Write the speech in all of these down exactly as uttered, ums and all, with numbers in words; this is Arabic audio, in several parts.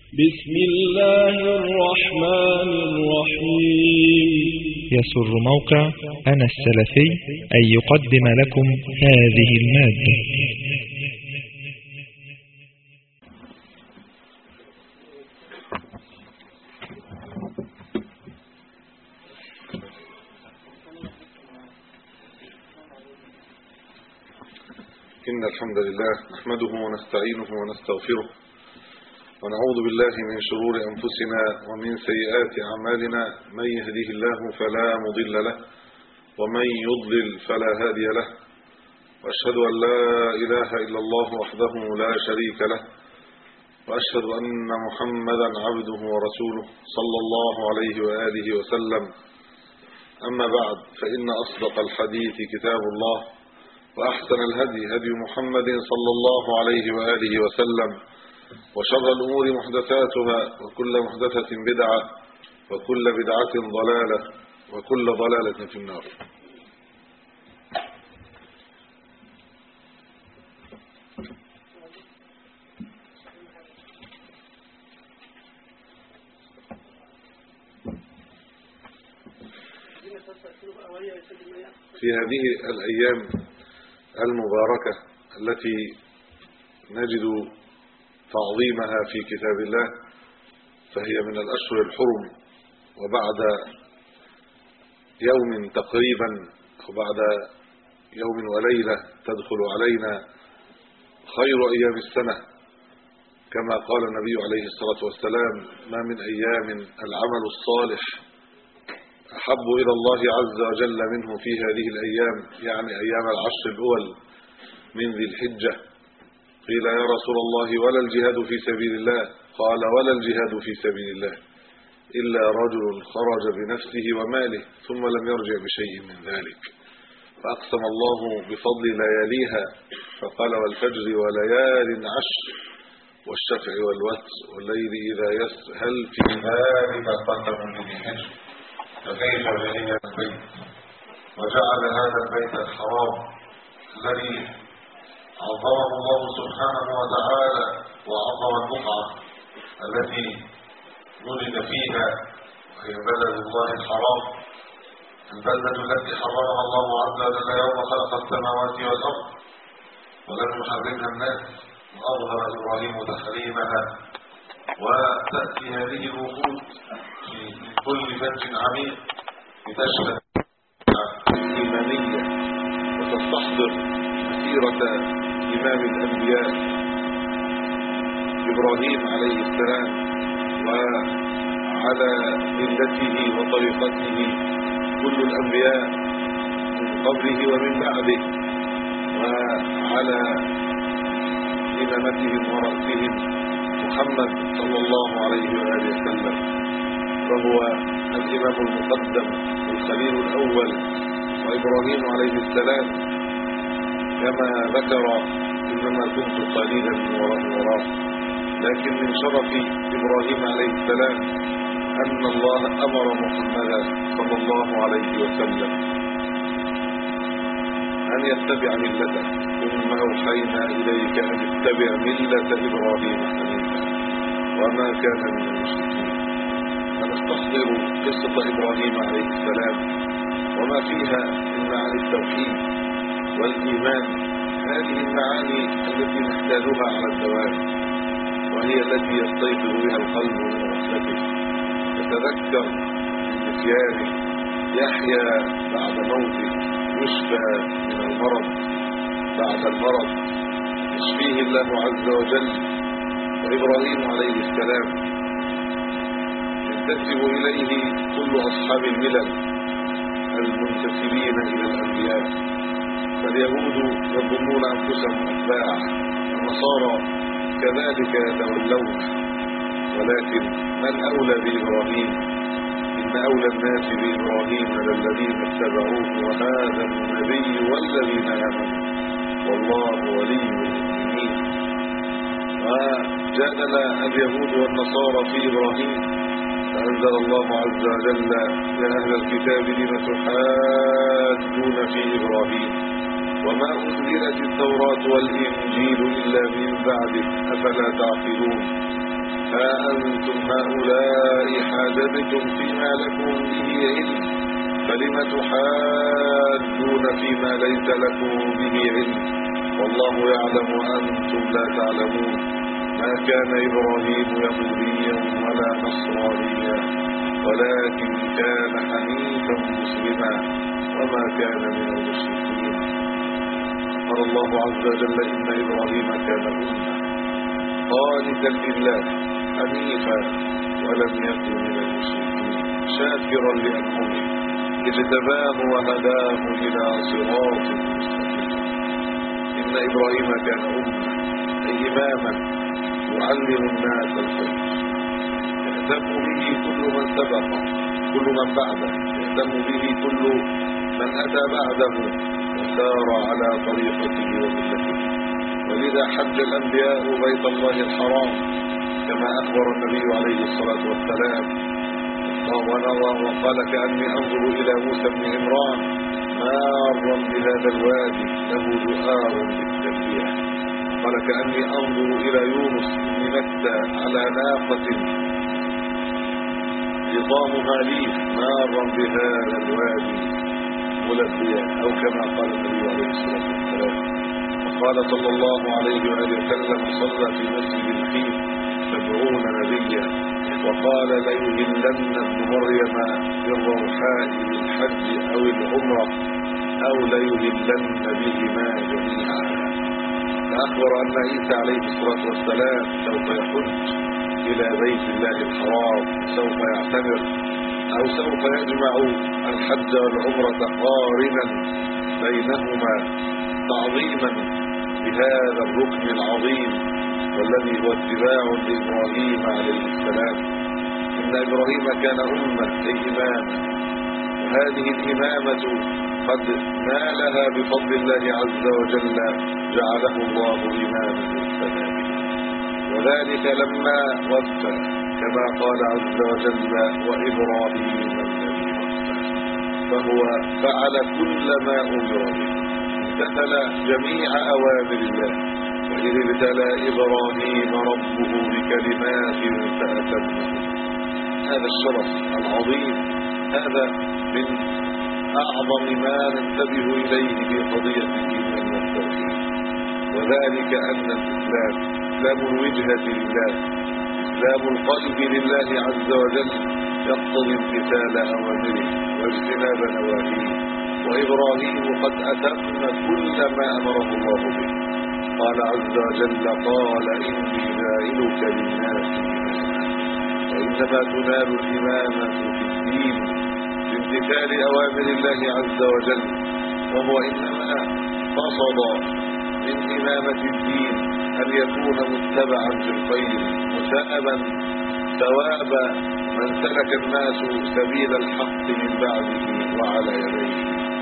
بسم الله الرحمن الرحيم. يسر موقع أنا السلفي أن يقدم لكم هذه المادة. إن الحمد لله نحمده ونستعينه ونستغفره ونعوذ بالله من شرور أنفسنا ومن سيئات أعمالنا. من يهده الله فلا مضل له ومن يضلل فلا هادي له، وأشهد أن لا إله إلا الله وحده لا شريك له، وأشهد أن محمدا عبده ورسوله صلى الله عليه وآله وسلم. أما بعد، فإن أصدق الحديث كتاب الله، وأحسن الهدي هدي محمد صلى الله عليه وآله وسلم، وشر الأمور محدثاتها، وكل محدثة بدعة، وكل بدعة ضلالة، وكل ضلالة في النار. في هذه الأيام المباركة التي نجد تعظيمها في كتاب الله، فهي من الأشهر الحرم، وبعد يوم تقريبا وبعد يوم وليلة تدخل علينا خير أيام السنة، كما قال النبي عليه الصلاة والسلام: ما من أيام العمل الصالح أحب إلى الله عز وجل منه في هذه الأيام، يعني أيام العشر الأول من ذي الحجة. قيل: يا رسول الله ولا الجهاد في سبيل الله؟ قال: ولا الجهاد في سبيل الله إلا رجل خرج بنفسه وماله ثم لم يرجع بشيء من ذلك. فأقسم الله بفضل لياليها فقال: والفجر وليال عشر والشفع والوتر والليل إذا يسر هل في ذلك قسم لذي حجر؟ فكيف جهل البيت وجعل هذا البيت الحرام الذي عظمه الله سبحانه وتعالى، وعظم البقعة التي ولد فيها، وهي بلد الله الحرام، البلدة التي حرمها الله عز وجل يوم خلق السماوات والأرض ولم يحرمها الناس، وأظهر إبراهيم تحريمها. وتأتي هذه الوفود في كل فج عميق لتشهد إيمانية وتستحضر مسيرة إمام الأنبياء إبراهيم عليه السلام، وعلى ملته وطريقته كل الأنبياء من قبله ومن بعده، وعلى إمامتهم ورأسهم محمد صلى الله عليه وآله وسلم، فهو الإمام المقدم والخليل الأول. وإبراهيم عليه السلام كما ذكر: إنما كنت قليلا من وراء وراء، لكن من شرف إبراهيم عليه السلام أن الله أمر محمدا صلى الله عليه وسلم أن يتبع ملته، ثم أوحينا إليك أن اتبع ملة إبراهيم حنيفا وما كان من المشركين. فنستحضر قصة إبراهيم عليه السلام وما فيها من معاني التوحيد والإيمان، هذه المعاني التي نحتاجها على الدوام، وهي التي يستيقظ بها القلب من غفلته، يتذكر بنسيانه، يحيا بعد موته، يشفى من المرض بعد المرض، يشفيه الله عز وجل. وإبراهيم عليه السلام ينتسب إليه كل أصحاب الملل المنتسبين إلى الأنبياء، فاليهود يظنون أنفسهم أتباعه، والنصارى كذلك يتولونه، ولكن من أولى بإبراهيم؟ إن أولى الناس بإبراهيم للذين اتبعوه وهذا النبي والذين آمنوا والله ولي المؤمنين. وجادل اليهود والنصارى في إبراهيم، فأنزل الله عز وجل: يا أهل الكتاب لم تحاجون في إبراهيم وما أنزلت التوراة والإنجيل إلا من بعده أفلا تعقلون. ها أنتم هؤلاء حاججتم فيما لكم به علم فلم تحاجون فيما ليس لكم به علم والله يعلم وأنتم لا تعلمون ما كان إبراهيم يهوديا ولا نصرانيا ولكن كان حنيفا مسلما وما كان من المشركين. قال الله عز وجل إن إبراهيم كان أمة قانتا لله حنيفا ولم يكن من المشركين شاكرا لأنعمه اجتباه وهداه إلى صراط مستقيم. إن إبراهيم كان أمة أي إماما يعلم الناس الخير يهتم به كل من سبق كل من بعده يهتم به كل من أتى بعده وسار على طريقته وملته. ولذا حج الأنبياء بيت الله الحرام كما أخبر النبي عليه الصلاة والسلام ونظر وقال كأني أنظر إلى موسى بن عمران مارا بهذا الوادي له جؤار بالتنبيه قال كأني أنظر إلى يونس بن متى على ناقة عظامها ليف مارا بهذا الوادي ملبيا أو كما قال النبي عليه الصلاة والسلام. وقال صلى الله عليه وآله وسلم صلى في مسجد الخيف سبعون نبيا وقال ليهلن ابن مريم بالروحاء بالحج أو العمرة أو ليهلن بهما جميعا. فأخبر أن عيسى عليه الصلاة والسلام سوف يحج إلى بيت الله الحرام سوف يعتمر أو سوف يجمع الحج والعمرة قارنا بينهما تعظيما بهذا الركن العظيم والذي هو اتباع لإبراهيم عليه السلام. إن إبراهيم كان أمة أي إماما وهذه الإمامة قد نالها بفضل الله عز وجل جعله الله إماما للسلام وذلك لما وفى كما قال عز وجل وإبراهيم الذي وفى فهو فعل كل ما أمر به امتثل جميع أوامر الله. وإذ ابتلى إبراهيم ربه بكلمات فأتمهن. هذا الشرف العظيم هذا من أعظم ما ننتبه إليه في قضية الإيمان والتوحيد وذلك أن الإسلام إسلام الوجهة لله إسلام القلب لله عز وجل يقتضي امتثال أوامره واجتناب نواهيه. وإبراهيم قد أتم كل ما أمره الله به. قال عز وجل قال إني جاعلك للناس إماما وإنما تنال الإمامة في الدين بامتثال أوامر الله عز وجل وهو إنما قصد من إمامة الدين أن يكون متبعا في الخير مسابا ثواب من سلك الناس سبيل الحق من بعده وعلى يديه.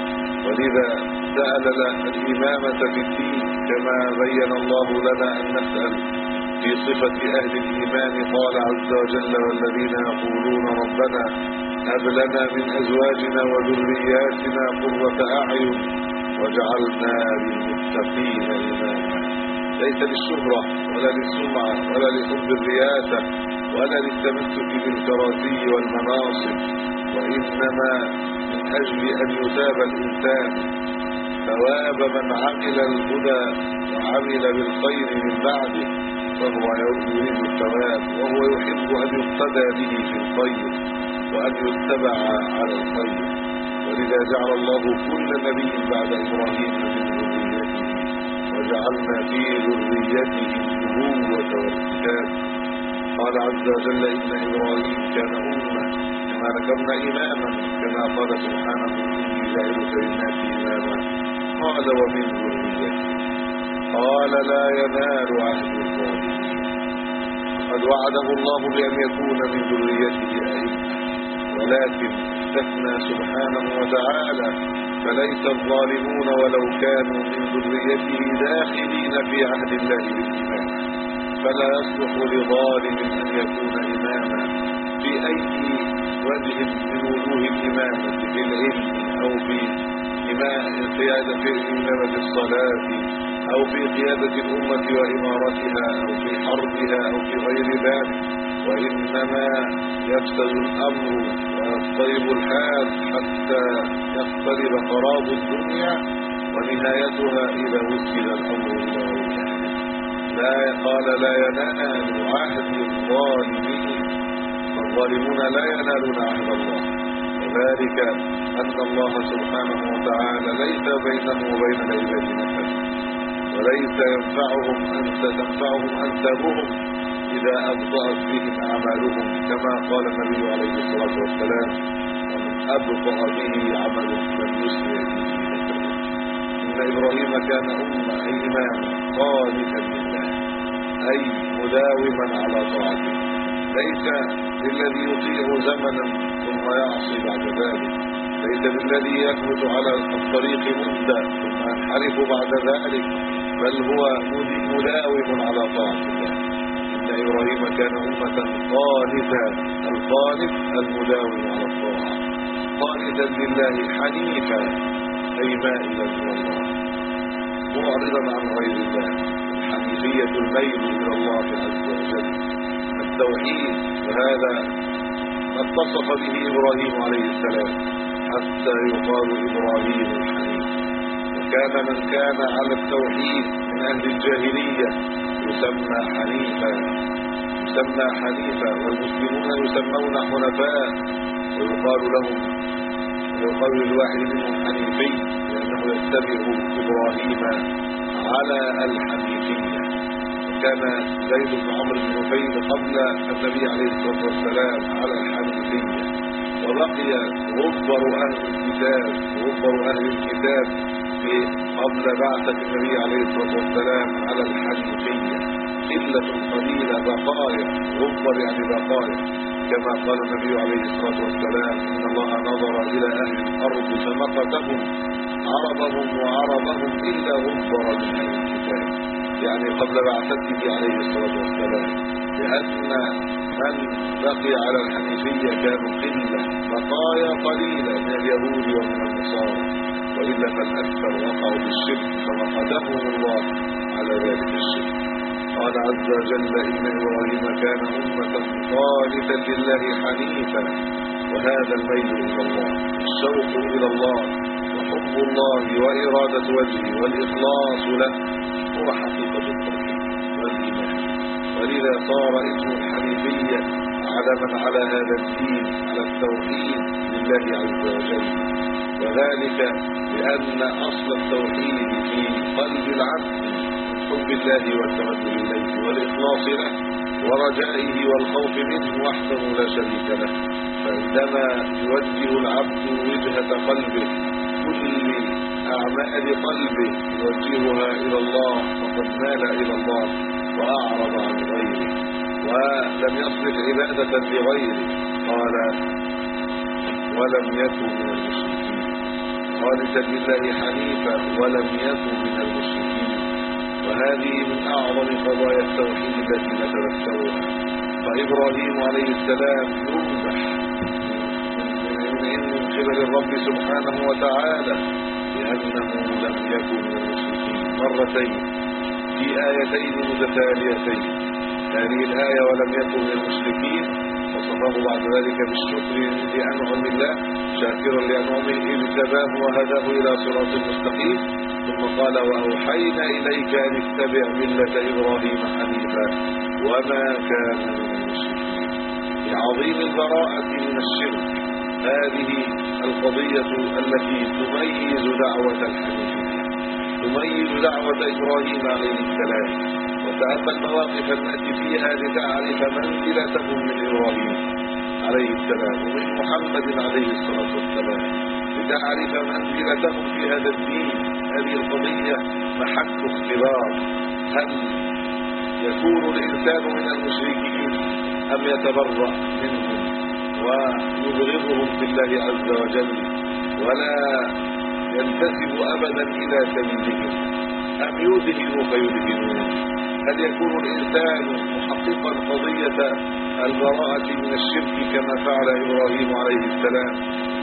ولذا سأل الإمامة في الدين كما بين الله لنا أن نسأل في صفة أهل الإيمان. قال عز وجل والذين يقولون ربنا هب لنا من أزواجنا وذرياتنا قرة أعين واجعلنا للمتقين إماما. ليس للشهرة ولا للسمعة ولا لحب الرياسة ولا للتمسك بالكراسي والمناصب وإنما من أجل أن يثاب الإنسان ثواب من عمل الهدى وعمل بالخير من بعده فهو يريد الثواب وهو يحب أن يقتدى به في الخير وأن يتبع على الخير. ولذا جعل الله كل نبي بعد إبراهيم من ذريته وجعلنا في ذريته النبوة والكتاب. قال عز وجل إن إبراهيم كان أمة كما ذكرنا إماما كما قال سبحانه إني جاعلك للناس إماما قال ومن ذريته قال لا ينال عهد الظالمين. قد وعده الله بأن يكون من ذريته أئمة ولكن استثنى سبحانه وتعالى فليس الظالمون ولو كانوا من ذريته داخلين في عهد الله بالإمامة. فلا يصلح لظالم أن يكون إماما في أي وجه من وجوه الإمامة في العلم أو في قيادة في إمامة الصلاة أو في قيادة الأمة وإمارتها أو في حربها أو في غير ذلك، وإنما يفسد الأمر ويضطرب الحال حتى يقترب خراب الدنيا ونهايتها إذا وسد الأمر إلى غير أهله. لا قال لا ينال عهد الظالمين، فالظالمون لا ينالون عهد الله، وذلك أن الله سبحانه وتعالى ليس بينه وبين العباد نفس، وليس ينفعهم أن تنفعهم أنسابهم إذا أبطأت بهم أعمالهم، كما قال النبي عليه الصلاة والسلام: ومن أبطأ به عمل لم يسرع به نسبه. إن إبراهيم كان أمة أي إماما قانتا لله، أي مداوما على طاعته، ليس للذي يطيع زمنا ثم يعصي بعد ذلك، ليس بالذي يثبت على الطريق مدة ثم ينحرف بعد ذلك، بل هو مداوم على طاعة الله. إن إبراهيم كان أمة قانتا، القانت المداوم على الطاعة، قانتا لله حنيفا أي مائلا إلى الله، معرضا عن غير الله. الحنيفية الميل إلى الله عز وجل، التوحيد، وهذا ما اتصف به إبراهيم عليه السلام حتى يقال إبراهيم الحنيف. وكان من كان على التوحيد من أهل الجاهلية يسمى حنيفا، يسمى حنيفا، والمسلمون يسمون حنفاء، ويقال لهم ويقال للواحد منهم حنيفي لأنه يتبع إبراهيم على الحنيفية. كان زيد بن عمرو بن نفيل قبل النبي عليه الصلاة والسلام على الحنيفية، وبقي غبر أهل الكتاب غبر أهل الكتاب في قبل بعثة النبي عليه الصلاة والسلام على الحنيفية، قلة قليلة بقايا، غبر يعني بقايا، كما قال النبي عليه الصلاة والسلام: إن الله نظر إلى أهل الأرض فمقتهم عربهم وعربهم إلا غبر من أهل الكتاب، يعني قبل بعثته عليه الصلاة والسلام، لأن من بقي على الحنيفية كانوا قلة، بقايا قليلة من اليهود ومن النصارى، وإلا فالأكثر وقعوا بالشرك فمقتهم الله على ذلك الشرك. قال عز وجل: إن إبراهيم كان أمة قانتا لله حنيفا. وهذا الميل إلى الله، الشوق إلى الله، وحب الله، وإرادة وجهه، والإخلاص له، هو حقيقة التوحيد والإيمان. ولذا صار اسم الحنيفية على من على هذا الدين، على التوحيد لله عز وجل، وذلك لأن أصل التوحيد في قلب العبد حب الله والتوكل إليه والإخلاص له ورجائه والخوف منه وحده لا شريك له. فعندما يوجه العبد وجهة قلبه، كل أعمال قلبه يوجهها إلى الله، فقد مال إلى الله وأعرض عن غيره ولم يصرف عبادة لغيره. قال: ولم يكن من المشركين، خالصا لله حنيفا ولم يكن من المشركين. وهذه من أعظم قضايا التوحيد التي نتذكرها. فإبراهيم عليه السلام يمدح من قبل الرب سبحانه وتعالى لأنه لم يكن من المشركين مرتين في آيتين متتاليتين. هذه الآية ولم يكن من المشركين، وصفه بعد ذلك بالشكر لأنعم الله، شاكرا لأنعمه إذ اجتباه وهداه إلى صراط مستقيم. ثم قال: وأوحينا إليك أن اتبع ملة إبراهيم حنيفا وما كان من المشركين. لعظيم البراءة من الشرك. هذه القضية التي تميز دعوة الحنيفية، تميز دعوة إبراهيم عليه السلام. وتأمل مواقف التي فيها لتعرف منزلتهم من إبراهيم عليه السلام ومن محمد عليه الصلاة والسلام، لتعرف منزلتهم في هذا الدين. هذه القضية محك اختبار: هل يكون الإنسان من المشركين أم يتبرأ منهم ويبغضهم في الله عز وجل ولا ينتسب أبدا إلى سبيلهم، أم يذهن فيذهنون؟ هل يكون الإنسان محققا قضية البراءة من الشرك كما فعل إبراهيم عليه السلام؟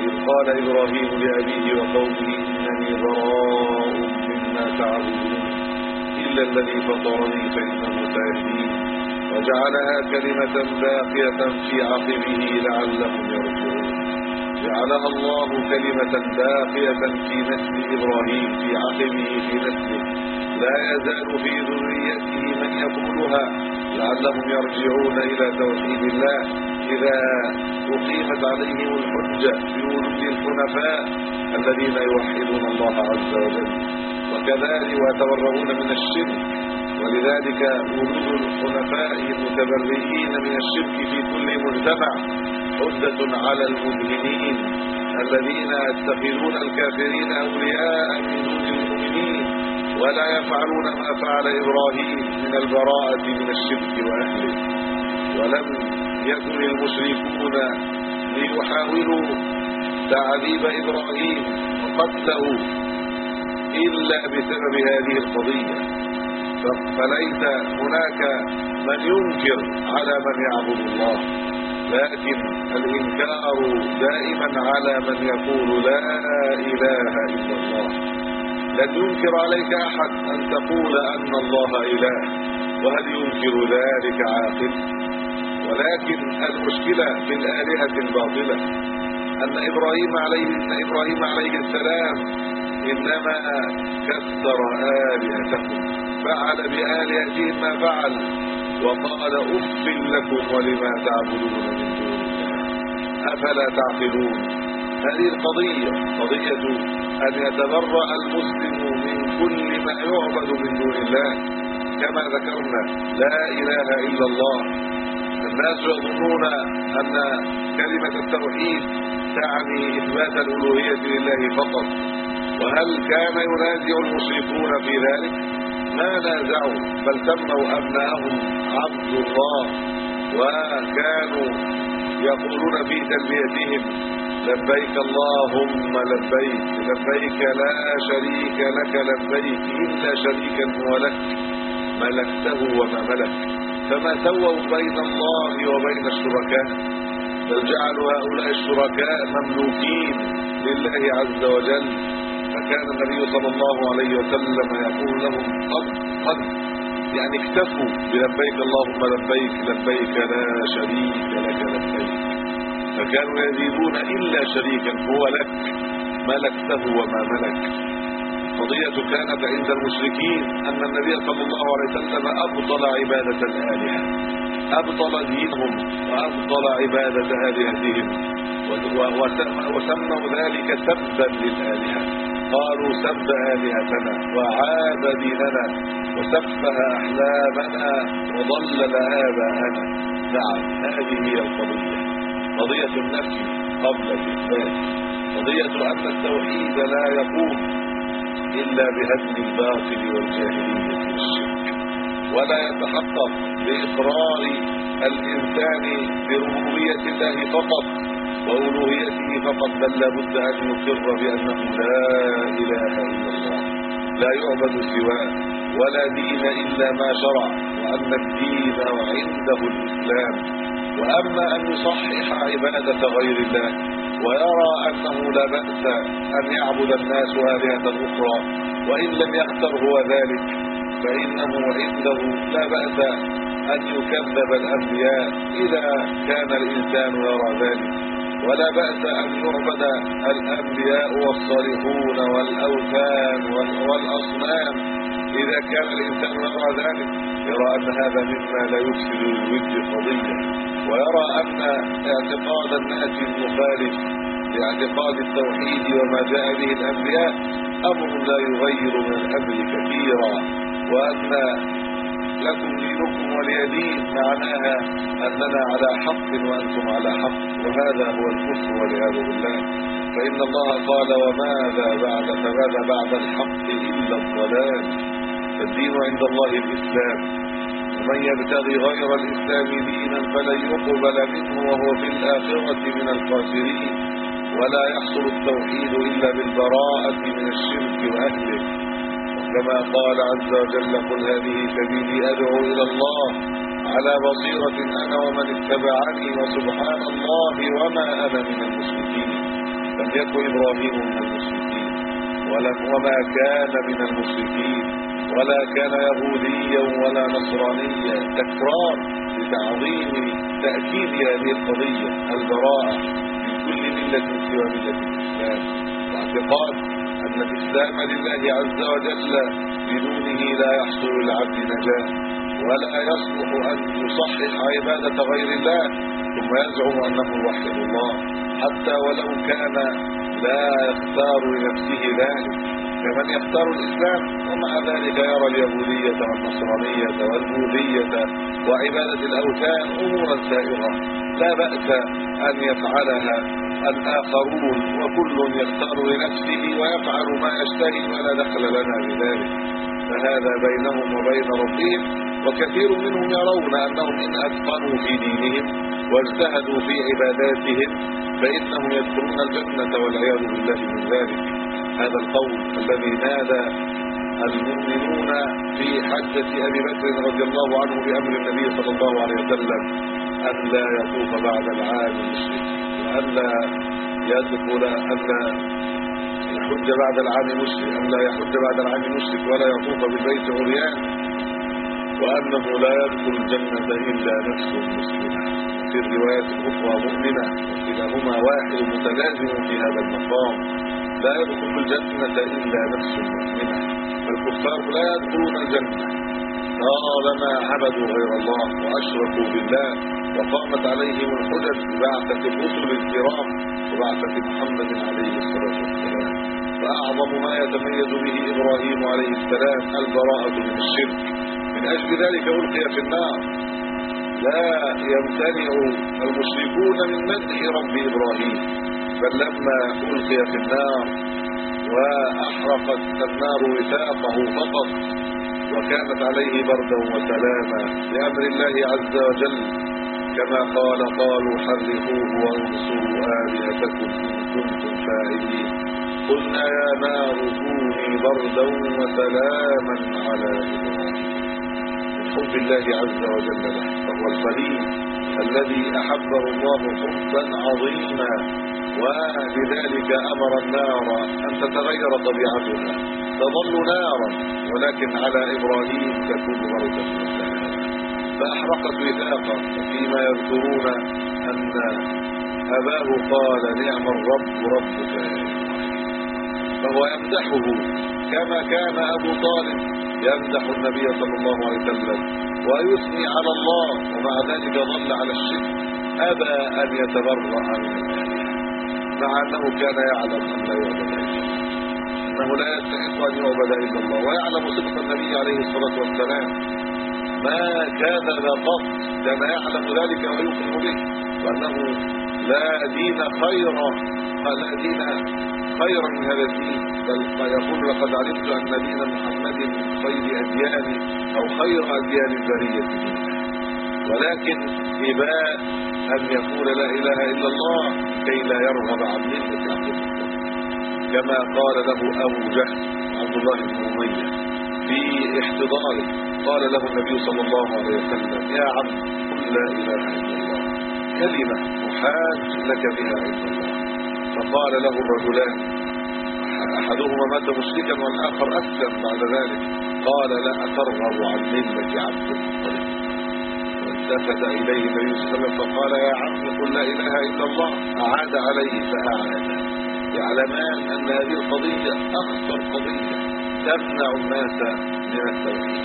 إذ قال إبراهيم لأبيه وقومه إنني براء مما تعبدون إلا الذي فطرني فإنه سيهدين وجعلها كلمة باقية في عقبه لعلهم يرجعون جعلها الله كلمة باقية في نسل إبراهيم في عقبه في نسله لا يزال في ذريته من يقولها لعلهم يرجعون إلى توحيد الله إذا أقيمت عليهم الحجة بوجود الحنفاء الذين يوحدون الله عز وجل وكذلك ويتبرؤون من الشرك ولذلك وجود الحنفاء المتبرئين من الشرك في كل مجتمع حجة على المدهنين الذين يتخذون الكافرين أولياء من دون المؤمنين ولا يفعلون ما فعل إبراهيم من البراءة من الشرك وأهله. ولم يكن المشركون ليحاولوا تعذيب إبراهيم وقتله إلا بسبب هذه القضية، فليس هناك من ينكر على من يعبد الله، لكن الإنكار دائما على من يقول لا إله إلا الله. لن ينكر عليك أحد أن تقول أن الله إله، وهل ينكر ذلك عاقل؟ ولكن المشكلة في الآلهة الباطلة أن إبراهيم عليه أن إبراهيم عليه السلام إنما كسر آلهتهم، فعل بآلهتهم ما فعل، وقال أف لكم ولما تعبدون من دون الله أفلا تعقلون. هذه القضية قضية أن يتبرأ المسلم من كل ما يعبد من دون الله. كما ذكرنا لا إله إلا الله. الناس يظنون أن كلمة التوحيد تعني إثبات الألوهية لله فقط، وهل كان ينازع المشركون في ذلك؟ ما نازعوا، بل سموا أبناءهم عبد الله، وكانوا يقولون في تلبيتهم لبيك اللهم لبيك لبيك لا شريك لك لبيك إلا شريكا هو لك ملكته وما ملك. فما سووا بين الله وبين الشركاء، بل جعلوا هؤلاء الشركاء مملوكين لله عز وجل. فكان النبي صلى الله عليه وسلم يقول لهم قد قد يعني اكتفوا بلبيك اللهم لبيك لبيك لا شريك لك لبيك، فكانوا يزيدون إلا شريكا هو لك ملكته وما ملك. القضية كانت عند المشركين أن النبي صلى الله عليه وسلم أبطل عبادة الآلهة، أبطل دينهم وأبطل عبادة آلهتهم، وسموا ذلك سبا للآلهة. قالوا سب آلهتنا وعاد ديننا وسفه أحلامنا وضلل آباءنا. نعم، هذه هي القضية، قضية النفي قبل الإثبات، قضية أن التوحيد لا يقوم إلا بهدم الباطل والجاهلية والشرك، ولا يتحقق بإقرار الإنسان بربوبية الله فقط وألوهيته فقط، بل لابد أن يقر بأنه لا إله إلا الله، لا يعبد سواه، ولا دين إلا ما شرع، وأن الدين عنده الإسلام. وأما أن يصحح عبادة غير الله ويرى أنه لا بأس أن يعبد الناس آلهة أخرى وإن لم يختر هو ذلك، فإنه عنده لا بأس أن يكذب الأنبياء إذا كان الإنسان يرى ذلك، ولا بأس أن يعبد الأنبياء والصالحون والأوثان والأصنام إذا كان الإنسان يرى ذلك، يرى أن هذا مما لا يفسد للود قضية، ويرى أن اعتقاد الناس المخالف لاعتقاد التوحيد وما جاء به الأنبياء أمر لا يغير من الأمر كثيرا، وأن لكم دينكم ولي دين معناها أننا على حق وأنتم على حق، وهذا هو الكفر والعياذ بالله. فإن الله قال وماذا بعد فماذا بعد الحق إلا الضلال. فالدين عند الله الإسلام، ومن يبتغي غير الإسلام دينا فلن يقبل منه وهو في الآخرة من الخاسرين. ولا يحصل التوحيد إلا بالبراءة من الشرك وأهله، كما قال عز وجل قل هذه سبيلي أدعو إلى الله على بصيرة أنا ومن اتبعني وسبحان الله وما أنا من المشركين. لم يكن إبراهيم من المشركين ولم وما كان من المشركين ولا كان يهوديا ولا نصرانيا. تكرار لتعظيم تأكيد هذه القضية، البراءة من كل ملة سوى ملة الإسلام، واعتقاد أن الإسلام لله عز وجل بدونه لا يحصل للعبد نجاة، ولا يصلح أن يصحح عبادة غير الله ثم يزعم أنه يوحد الله، حتى ولو كان لا يختار لنفسه ذلك كمن يختار الإسلام، ومع ذلك يرى اليهودية والنصرانية والبوذية وعبادة الأوثان أمورا سائغة لا بأس أن يفعلها الآخرون، وكل يختار لنفسه ويفعل ما يشتهي ولا دخل لنا بذلك، فهذا بينهم وبين ربهم. وكثير منهم يرون أنهم إن أتقنوا في دينهم واجتهدوا في عباداتهم فإنهم يدخلون الجنة والعياذ بالله من ذلك. هذا القول الذي نادى المؤمنون في حجة أبي بكر رضي الله عنه بأمر النبي صلى الله عليه وسلم أن لا يطوف بعد العام مشرك، وأن لا يدخل أن لا يحج بعد العام مشرك أن لا يحج بعد العام مشرك ولا يطوف بالبيت عريان، وأنه لا يدخل الجنة إلا نفس مسلمة. في الروايات الأخرى مؤمنة، وكلاهما واحد متلازم في هذا المقام، لا يدخل الجنة إلا نفس مؤمنة. فالكفار لا يدخلون الجنة طالما عبدوا غير الله وأشركوا بالله وقامت عليهم الحجج ببعثة الرسل الكرام وبعثة محمد عليه الصلاة والسلام. فأعظم ما يتميز به إبراهيم عليه السلام البراءة من الشرك، من أجل ذلك ألقي في النار. لا يمتنع المشركون من مدح رب إبراهيم، بل لما ألقي في النار وأحرقت النار وثاقه فقط وكانت عليه بردا وسلاما بأمر الله عز وجل، كما قال قالوا حرقوه وانصروا آلهتكم إن كنتم فاعلين، قلنا يا نار كوني بردا وسلاما على إبراهيم. حب الله عز وجل له، فهو الخليل الذي أحبه الله حبا عظيما، ولذلك أمر النار أن تتغير طبيعتها تظل نارا ولكن على إبراهيم تكون بردا وسلاما، فأحرقت وثاقا. فيما يذكرون أن أباه قال نعم الرب ربك يا إبراهيم، فهو يمدحه كما كان أبو طالب يمدح النبي صلى الله عليه وسلم ويثني على الله، ومع ذلك ظل على الشرك، أبى أن يتبرأ من الآلهة مع أنه كان يعلم أن لا يعبد إلا الله، أنه لا يستحق أن يعبد إلا الله، ويعلم صدق النبي عليه الصلاة والسلام ما كذب قط، كان يعلم ذلك ويؤمن به، وأنه لا دين خيرا لا دين خيرا من هذا الدين، بل يقول لقد علمت أن دين محمد خير أديان أو خير أديان البرية دينا، ولكن إباء أن يقول لا إله إلا الله كي لا يرغب عن ملة عبد المطلب، كما قال له أبو جهل عبد الله بن أمية في احتضاره، قال له النبي صلى الله عليه وسلم يا عم قل لا إله إلا الله كلمة أحاج لك بها عند الله، فقال له الرجلان أحدهما مات مشركا والآخر أسلم بعد ذلك، قال لا أترغب عن ملة عبد المطلب، والتفت إليه النبي صلى الله عليه وسلم فقال يا عم قل لا إله إلا الله، أعاد عليه فأعاد، يعلمان أن هذه القضية أخطر قضية تمنع الناس من التوحيد،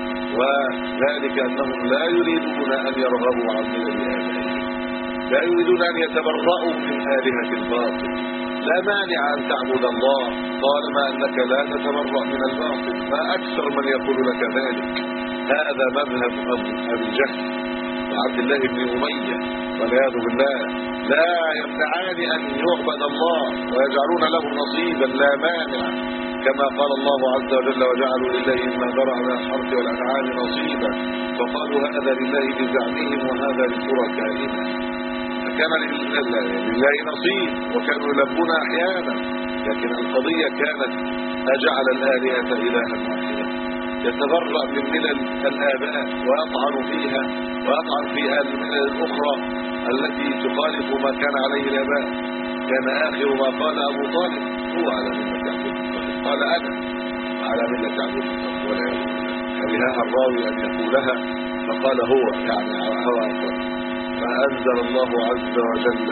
وذلك أنهم لا يريدون أن يرغبوا عن ملة آبائهم، لا يريدون أن يتبرؤوا من آلهة الباطل. لا مانع أن تعبد الله طالما أنك لا تتبرأ من الباطل، ما أكثر من يقول لك ذلك. هذا مذهب أبي جهل وعبد الله بن أمية والعياذ بالله، لا يمنعان أن يعبد الله ويجعلون له نصيبا لا مانع، كما قال الله عز وجل وجعلوا لله مما ذرأ من الحرث والأنعام نصيبا، فقالوا هذا لله بزعمهم وهذا لشركائهم، فكان لله نصيب وكانوا يلبون أحيانا، لكن القضية كانت أجعل الآلهة إلها واحدا، يتبرأ من ملل الآباء ويطعن فيها ويطعن في الملل الأخرى التي تخالف ما كان عليه الآباء. كان آخر ما قال أبو طالب هو على ملة عبد المطلب، قال أنا على ملة عبد المطلب ولا يقول كرهها الراوي أن يقولها فقال هو يعني على هوى طالب. فأنزل الله عز وجل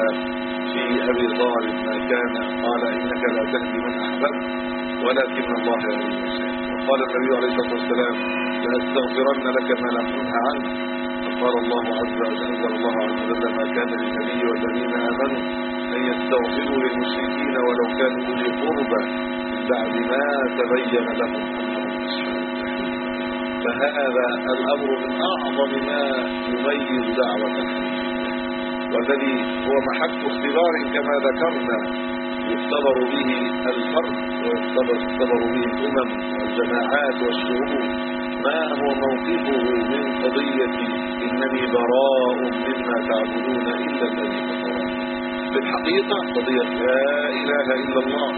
في أبي طالب ما كان قال إنك لا تهدي من أحببت ولكن الله يهدي من يشاء. وقال النبي عليه الصلاة والسلام لأستغفرن لك ما لم أنه عنه. فقال الله عز وجل أنزل الله عز وجل ما كان للنبي والذين آمنوا أن يستغفروا للمشركين ولو كانوا أولي قربى من بعد ما تبين لهم أنهم أصحاب الجحيم. فهذا الأمر من أعظم ما يميز دعوة الحنيفية، والذي هو محك اختبار كما ذكرنا يختبر به الفرد ويختبر به الأمم والجماعات والشعوب ما هو موقفه من قضية إنني براء مما تعبدون إلا الذي فطرني. في الحقيقة قضية لا إله إلا الله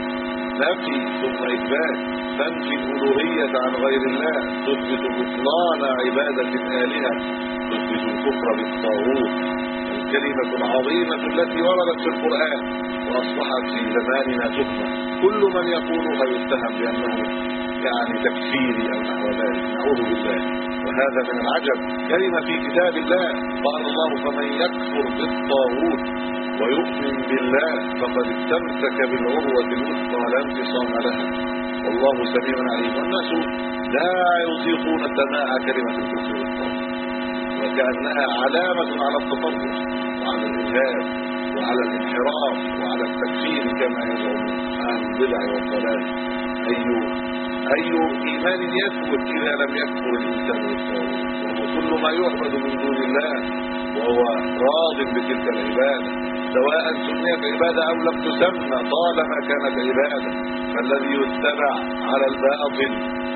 نفي ثم إثبات، تنفي الألوهية عن غير الله، تثبت بطلان عبادة الآلهة، تثبت الكفر بالطاغوت. الكلمة العظيمة التي وردت في القرآن وأصبحت في زماننا تهمة، كل من يقولها يتهم بأنه يعني تكفيري أو نحو ذلك، نعوذ بالله. وهذا من العجب، كلمة في كتاب الله قال الله فمن يكفر بالطاغوت ويؤمن بالله فقد استمسك بالعروة الوثقى لا انفصام لها والله سميع عليم. والناس لا يطيقون سماع كلمة الكفر بالطاغوت، وكأنها علامة على التطرف وعلى الإلهام وعلى الانحراف وعلى التكفير كما يزعم أهل البدع والضلال. أي أي إيمان يثبت إذا لم يكفر الإنسان بالطاغوت؟ وهو كل ما يعبد من دون الله وهو راض بتلك العبادة، سواء سميت عبادة أو لم تسمى طالما كانت عبادة. فالذي يتبع على الباطل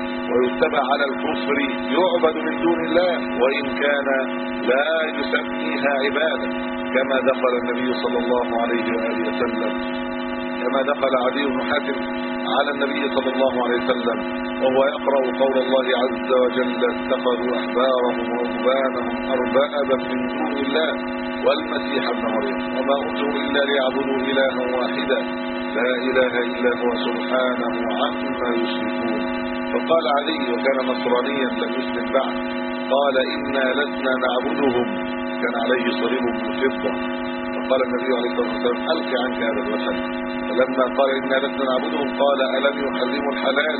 ويتبع على الكفر يعبد من دون الله وإن كان لا يسميها عبادة، كما دخل النبي صلى الله عليه وآله وسلم كما دخل عدي بن حاتم على النبي صلى الله عليه وسلم وهو يقرأ قول الله عز وجل اتخذوا أحبارهم ورهبانهم أربابا من دون الله والمسيح ابن مريم وما أمروا إلا ليعبدوا إلها واحدا لا إله إلا هو سبحانه عما يشركون. فقال علي وكان نصرانيا لم يسلم بعد قال إنا لسنا نعبدهم، كان عليه صليب من فضة. فقال النبي عليه الصلاة والسلام ألق عنك هذا الوثن. فلما قال إنا لسنا نعبدهم قال ألم يحرموا الحلال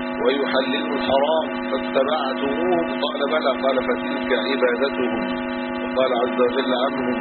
ويحللوا الحرام فاتبعتموهم؟ قال بلى. قال فتلك عبادتهم. وقال عز وجل عنهم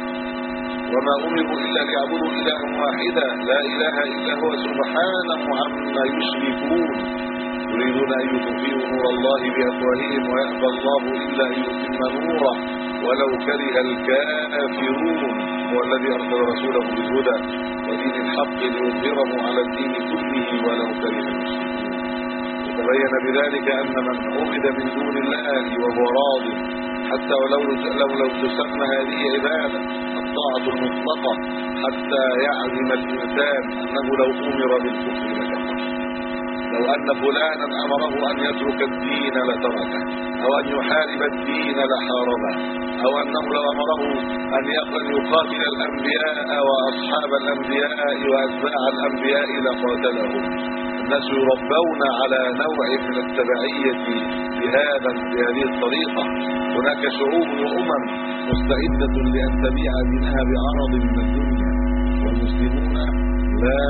وما أمروا إلا ليعبدوا إلها واحدا لا إله إلا هو سبحانه عما يشركون يريدون أن يطفئوا نور الله بأفواههم ويأبى الله إلا أن يتم نوره ولو كره الكافرون. هو الذي أرسل رسوله بالهدى ودين الحق ليظهره على الدين كله ولو كره المشركون. وتبين بذلك أن من عبد من دون الله وهو راض حتى ولو لو لو تسمى هذه عبادة الطاعة المطلقة حتى يعزم الإنسان أنه لو أمر بالكفر لكفر، لو أن فلانا أمره أن يترك الدين لتركه أو أن يحارب الدين لحاربه أو أنه لو أمره أن يقاتل الأنبياء وأصحاب الأنبياء وأتباع الأنبياء لقاتلهم. الناس يربون على نوع من التبعية بهذا بهذه الطريقة. هناك شعوب وأمم مستعدة لأن تبيع دينها بعرض من الدنيا، والمسلمون لا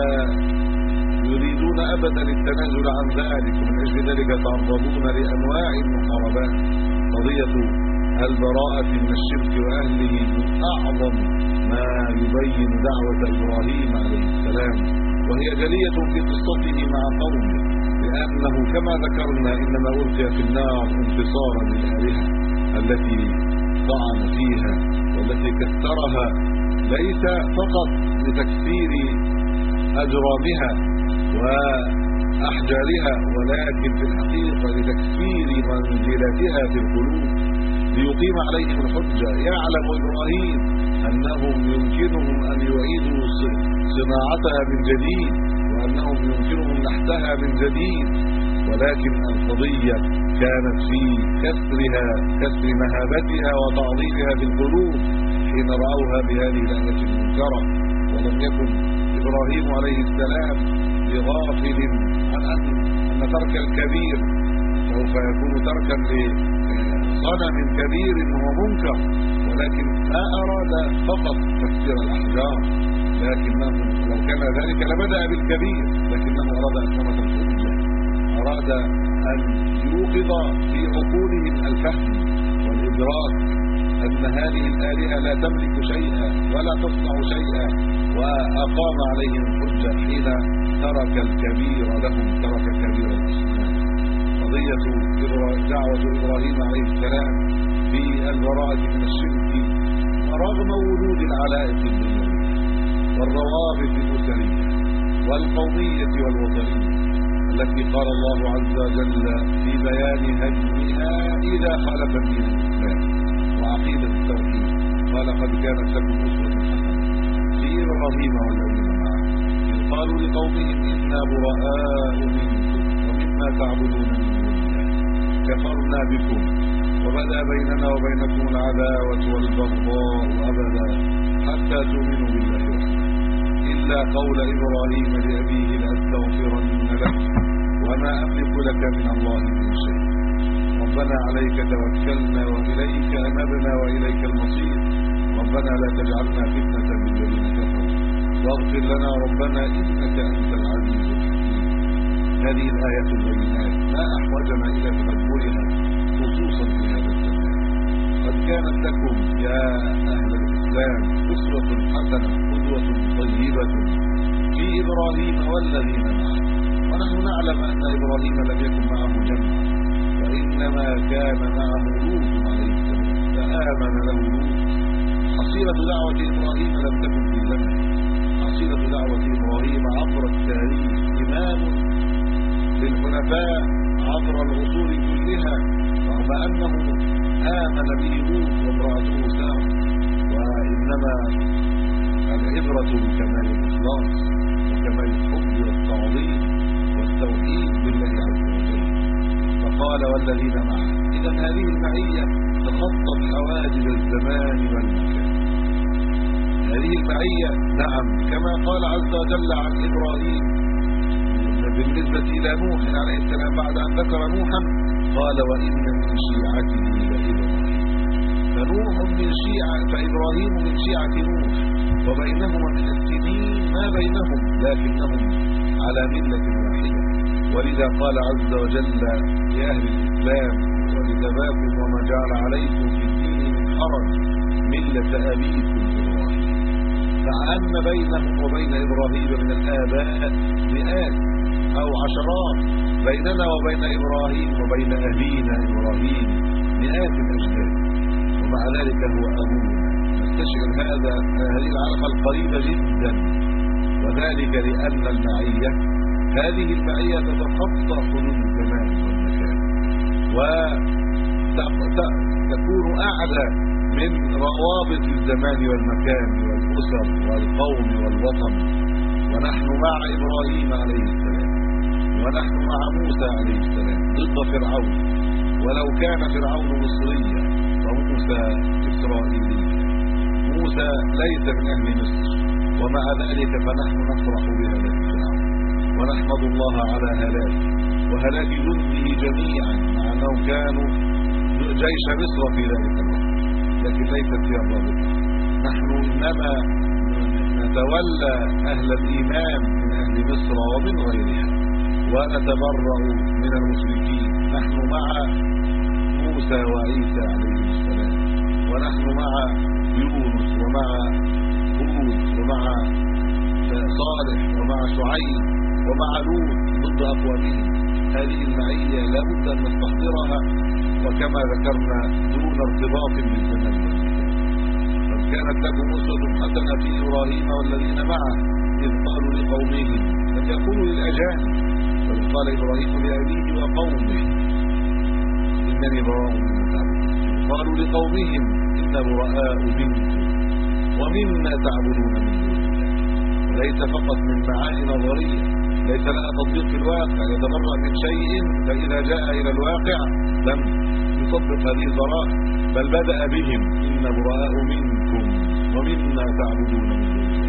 يريدون أبدا التنازل عن ذلك، ومن أجل ذلك تعرضون لأنواع المحاربات. قضية البراءة من الشرك وأهله من أعظم ما يبين دعوة إبراهيم عليه السلام، وهي جلية في قصته مع قومه، لأنه كما ذكرنا إنما ألقي في النار انتصارا للآلهة التي طعن فيها والتي كسرها، ليس فقط لتكسير أجرامها وأحجارها ولكن في الحقيقة لتكسير منزلتها في القلوب ليقيم عليهم الحجة. يعلم إبراهيم أنهم يمكنهم أن يعيدوا صناعتها من جديد وأنهم يمكنهم نحتها من جديد، ولكن القضية كانت في كسرها كسر مهابتها وتعظيمها في القلوب حين رأوها بهذه الآية المنكرة. ولم يكن إبراهيم عليه السلام بغافل عن أن ترك الكبير سوف يكون تركا لصنم كبير وهو منكر، ولكن ما أراد فقط تكسير الأحجار، لكنه لو كان ذلك لبدأ بالكبير، لكنه أراد أثمرة الحجة، أراد أن يوقظ في عقولهم الفهم والإدراك أن هذه الآلهة لا تملك شيئا ولا تصنع شيئا، وأقام عليهم الحجة حين ترك الكبير لهم، ترك كبير الأصنام. قضية دعوة إبراهيم عليه السلام في البراءة من الشرك رغم وجود العلائق الدنيوية والروابط الأسرية والقومية والوطنية التي قال الله عز وجل في بيان هدمها إذا خالف الدين الإسلام وعقيدة التوحيد. قال قد كانت لكم أسوة حسنة في إبراهيم والذين معه إذ قالوا لقومهم إنا براء منكم ومما تعبدون من دون الله كفرنا بكم وبدا بيننا وبينكم العداوة والبغضاء أبدا حتى تؤمنوا بالله وحده إلا قول إبراهيم لأبيه لأستغفرن لك وما أملك لك من الله من شيء ربنا عليك توكلنا وإليك أنبنا وإليك المصير ربنا لا تجعلنا فتنة للذين كفروا واغفر لنا ربنا إنك أنت العزيز الحكيم. هذه الآيات البينات ما أحوجنا إلى تدبرها خصوصا في هذا الزمان. قد كانت لكم يا أهل الإسلام أسوة حسنة قدوة طيبة في إبراهيم والذين معه، ونحن نعلم أن إبراهيم لم يكن معه جمع وإنما كان معه لوط عليه السلام فآمن له لوط. حصيلة دعوة إبراهيم لم تكن في زمن، حصيلة دعوة إبراهيم عبر التاريخ إمام للحنفاء عبر العصور كلها، رغم أنه آمن به لوط وامرأته سارة، وإنما العبرة بكمال الإخلاص وكمال الحب والتعظيم والتوحيد بالله عز وجل. فقال والذين معه. إذا هذه المعية تخطت حواجز الزمان والمكان. هذه المعية نعم كما قال عز وجل عن إبراهيم بالنسبة إلى نوح عليه السلام بعد أن ذكر نوحا قال وإن من شيعته لإبراهيم. فنوح من شيعة فإبراهيم من شيعة نوح وبينهما من السنين ما بينهم لكنهم على ملة واحدة. ولذا قال عز وجل يا أهل الإسلام ولتباكم وما جعل عليكم في الدين من حرج ملة أبيكم إبراهيم. مع أن بينهم وبين إبراهيم من الآباء مئات أو عشرات، بيننا وبين إبراهيم وبين أبينا إبراهيم مئات الأجداد، ومع ذلك هو أبونا. نستشعر هذا هذه العلاقة القريبة جدا، وذلك لأن المعية هذه المعية تتخطى حدود الزمان والمكان وتكون أعلى من روابط الزمان والمكان والأسر والقوم والوطن. ونحن مع إبراهيم عليه السلام ونحن مع موسى عليه السلام ضد فرعون، ولو كان فرعون مصريا وموسى إسرائيليا. موسى ليس من أهل مصر، ومع ذلك فنحن نفرح بهلاك فرعون ونحمد الله على هلاكه وهلاك جنده جميعا، مع أنهم كانوا جيش مصر في ذلك الوقت، لكن ليست هي الرابطة. نحن إنما نتولى أهل الإيمان من أهل مصر ومن غيرها ونتبرأ من المشركين. نحن مع موسى وعيسى عليه السلام، ونحن مع يونس ومع هود ومع صالح ومع شعيب ومع لوط ضد أقوامهم. هذه المعية لا بد أن نستحضرها، وكما ذكرنا دون ارتباط بالزمن والمكان. قد كانت لكم أسوة حسنة في إبراهيم والذين معه إذ قالوا لقومهم، لم يقولوا للأجانب، بل قال إبراهيم لأبيه وقومه إنني براء مما تعبدون. قالوا لقومهم إنا براء منكم ومما تعبدون من دون الله. وليس فقط من معاني نظرية ليس لها تطبيق في الواقع، يتبرأ من شيء فإذا جاء إلى الواقع لم يطبق هذه البراءة، بل بدأ بهم إن براء منكم ومما تعبدون من دون الله.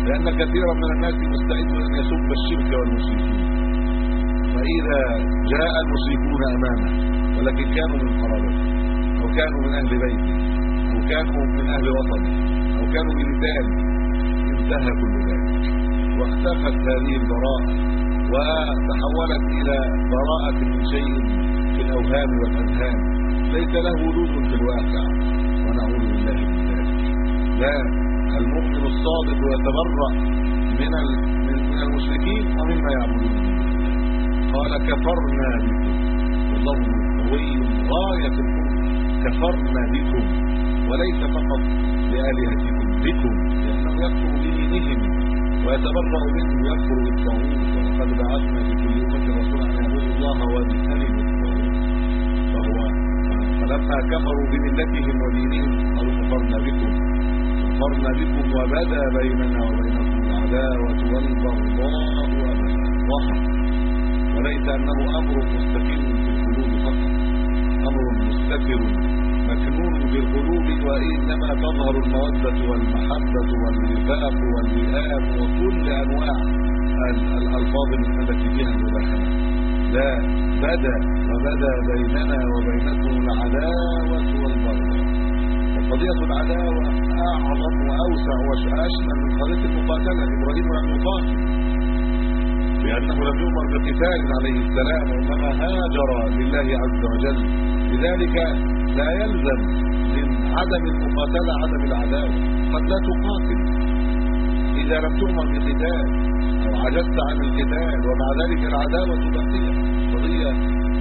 لأن كثيرا من الناس مستعد أن يسب الشرك والمشركين، فإذا جاء المشركون أمامه ولكن كانوا من قرابته أو كانوا من أهل بيته أو كانوا من أهل وطنه أو كانوا بلسانه، انتهى كل ذلك واختفت هذه البراءة وتحولت إلى براءة من شيء في الأوهام والأذهان ليس له وجود في الواقع، ونعوذ بالله من ذلك. لا، المؤمن الصادق يتبرأ من من المشركين ومما يعبدون. قال كفرنا بكم، والله قوي غاية الكفر، كفرنا بكم، وليس فقط بآلهتكم، بكم، لأنه يكفر بدينهم ويتبرأ منه ويكفر بالطاغوت، ولقد بعثنا في كل أمة رسولا أن يعبدوا الله واجتنبوا الطاغوت. فهو فلما كفروا بملتهم ودينهم قالوا كفرنا بكم كفرنا بكم وبدا بيننا وبينكم العداوة والبغضاء أبدا، ظهر، وليس أنه أمر مستقيم في القلوب فقط، أمر مستتر مكنون في القلوب، وإنما تظهر المودة والمحبة والوفاق والوئام وكل أنواع الألفاظ التي فيها المباحثة. لا، بدا وبدا بيننا وبينكم العداوة والبغضاء. وقضية العداوة أعظم وأوسع وأشمل من قضية المقاتلة. إبراهيم لم يقاتل لأنه لم يؤمر بقتال عليه السلام، وإنما هاجر لله عز وجل، لذلك لا يلزم من عدم المقاتلة عدم العداوة. قد لا تقاتل إذا لم تؤمر بقتال أو عجزت عن القتال، ومع ذلك العداوة باقية. قضية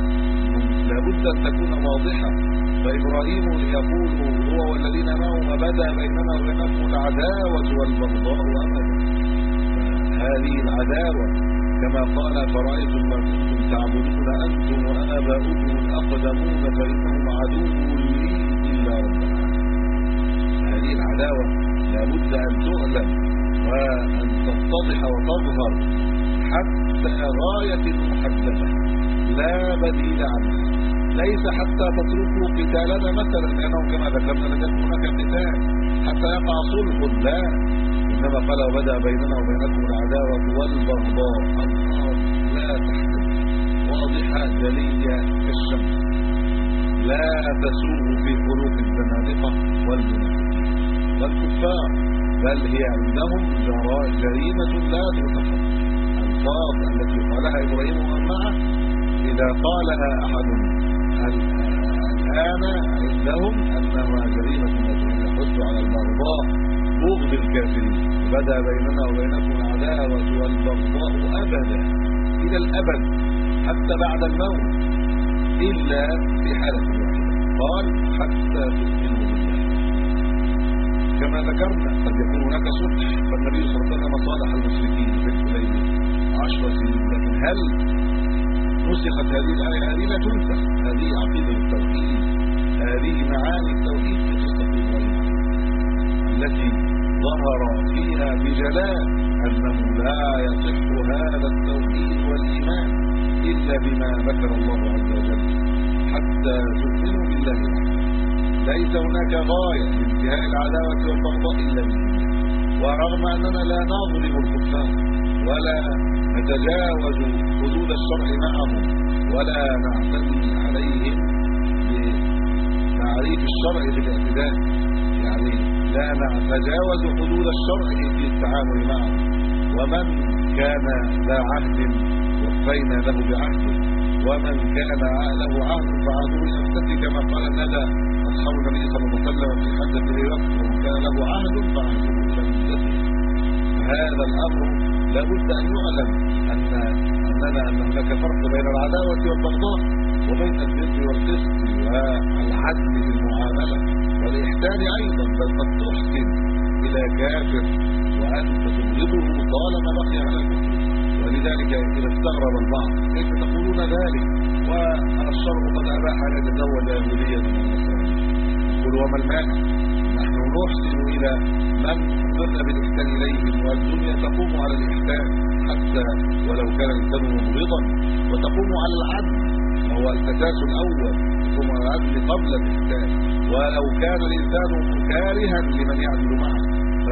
لابد أن تكون واضحة. فإبراهيم يقول هو والذين معه وبدا بيننا وبينكم العداوة والبغضاء أبدا. هذه العداوة كما قال فرأيتم ما كنتم تعبدون أنتم وآباؤكم الأقدمون فإنهم عدو لي إلا رب العالمين. هذه العداوة لابد أن تعلم وأن تتضح وتظهر حتى غاية محددة لا بديل عنها، ليس حتى تتركوا قتالنا مثلا، لأنه كما ذكرنا لم يكن هناك قتال حتى يقع صلح، لا، إنما قال وبدأ بيننا وبينكم العداوة والبغضاء. النار لا تحتمل، واضحة جلية كالشمس، لا تسوغ في قلوب الزنادقة والمنافقين والكفار، بل هي عندهم جريمة لا تغتفر. الألفاظ التي قالها إبراهيم ومن معه إذا قالها أحد الآن عندهم أنها جريمة يحث على البغضاء، بغض الكافرين. بدا بيننا وبينكم العداوة والبغضاء أبدا إلى الأبد حتى بعد الموت، إلا في حالة واحدة، قال حتى تؤمنوا بالله. كما ذكرنا قد يكون هناك صلح، فالنبي صلى الله عليه وسلم صالح المشركين في الحديبية عشر سنين، لكن هل نسخت هذه الآية؟ هذه لا تنسخ، هذه عقيدة التوحيد، هذه معاني التوحيد في قصة إبراهيم التي ظهر فيها بجلاء أنه لا يصح هذا التوحيد والإيمان إلا بما ذكر الله عز وجل، حتى تؤمنوا بالله وحده. ليس هناك غاية لانتهاء العداوة والبغضاء إلا بالله. ورغم أننا لا نظلم الكفار ولا نتجاوز حدود الشرع معهم ولا نعتدي عليهم بتعريف الشرع في الاعتداء، يعني لا نتجاوز حدود الشرع في التعامل معهم، ومن كان ذا عهد وفينا له بعهده، ومن كان له عهد فعهده يفتتي، كما قال ندى أصحاب النبي صلى الله عليه وسلم في حجة أبي بكر، ومن كان له عهد فعهده لم يفتتي. هذا الأمر لابد أن يعلم أن أننا أن هناك فرق بين العداوة والبغضاء وبين البر والقسط والعدل في المعاملة والإحسان أيضا. بل قد تحسن إلى كافر وأنت تبغضه طالما بقي على كفر. ولذلك إذا استغرب البعض كيف تقولون ذلك والشرع قد أباح أن يتزوج يهوديا من النصارى، يقول وما المانع؟ نحن نحسن إلى من أمرنا بالإحسان إليهم، والدنيا تقوم على الإحسان حتى ولو كان الإنسان مبغضا، وتقوم على العدل وهو الأساس الأول، تقوم على العدل قبل الإحسان. ولو كان الإنسان كارها لمن يعدل معه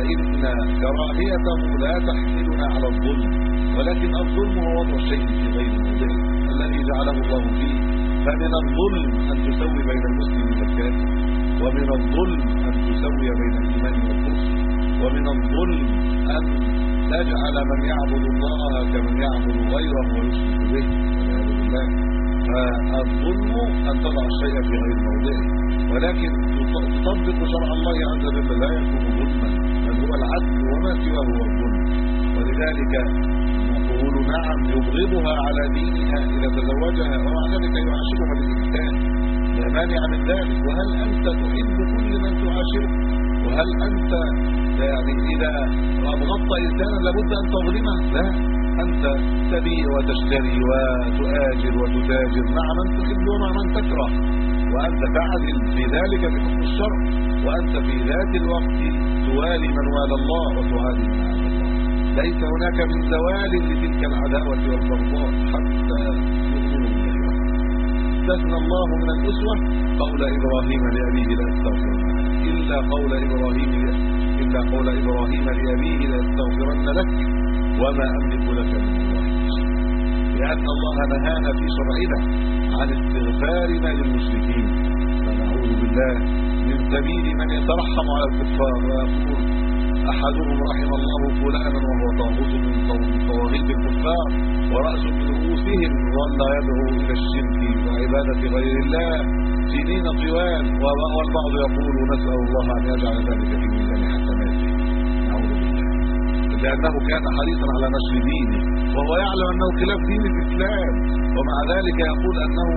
وإن كراهيته لا تحملنا على الظلم، ولكن الظلم هو وضع الشيء في غير موضعه الذي جعله الله فيه. فمن الظلم أن تسوي بين المسلم والكافر، ومن الظلم أن تسوي بين الإيمان والكفر، ومن الظلم أن تجعل من يعبد الله كمن يعبد غيره ويشرك به والعياذ بالله. فالظلم أن تضع الشيء في غير موضعه، ولكن تطبق شرع الله عز وجل لا يكون ظلما، بل هو العدل وما سواه هو الظلم. ولذلك نقول نعم يبغضها على دينها إذا تزوجها، ومع ذلك يعاشرها بالإحسان، لا مانع من ذلك. وهل أنت تحب كل من تعاشره؟ وهل أنت يعني إذا أبغضت إنسانا لابد أن تظلمه؟ لا، أنت تبيع وتشتري وتؤاجر وتتاجر مع من تحب ومع من تكره، وأنت تعدل في ذلك بحكم الشرع، وأنت في ذات الوقت توالي من والى الله وتعادي من عادى الله. ليس هناك من زوال لتلك العداوة والبغضاء حتى يؤمنوا بالله. استثنى الله من الأسوة قول إبراهيم لأبيه لأستغفرن إلا قول إبراهيم إلا قول إبراهيم لأبيه لأستغفرن لك وما أملك لك من الله، لأن الله نهانا في شرعنا عن استغفارنا للمشركين. فنعوذ بالله من سبيل من يترحم على الكفار ويقول أحدهم رحم الله فلانا وهو طاغوت من طواغيت الكفار ورأس من رؤوسهم، ظل يدعو إلى الشرك وعبادة غير الله سنين طوال، والبعض يقول نسأل الله أن يجعل ذلك في ميزان حسناته. نعوذ بالله، لأنه كان حريصا على نشر دينه وهو يعلم أنه خلاف دين الإسلام، ومع ذلك يقول أنه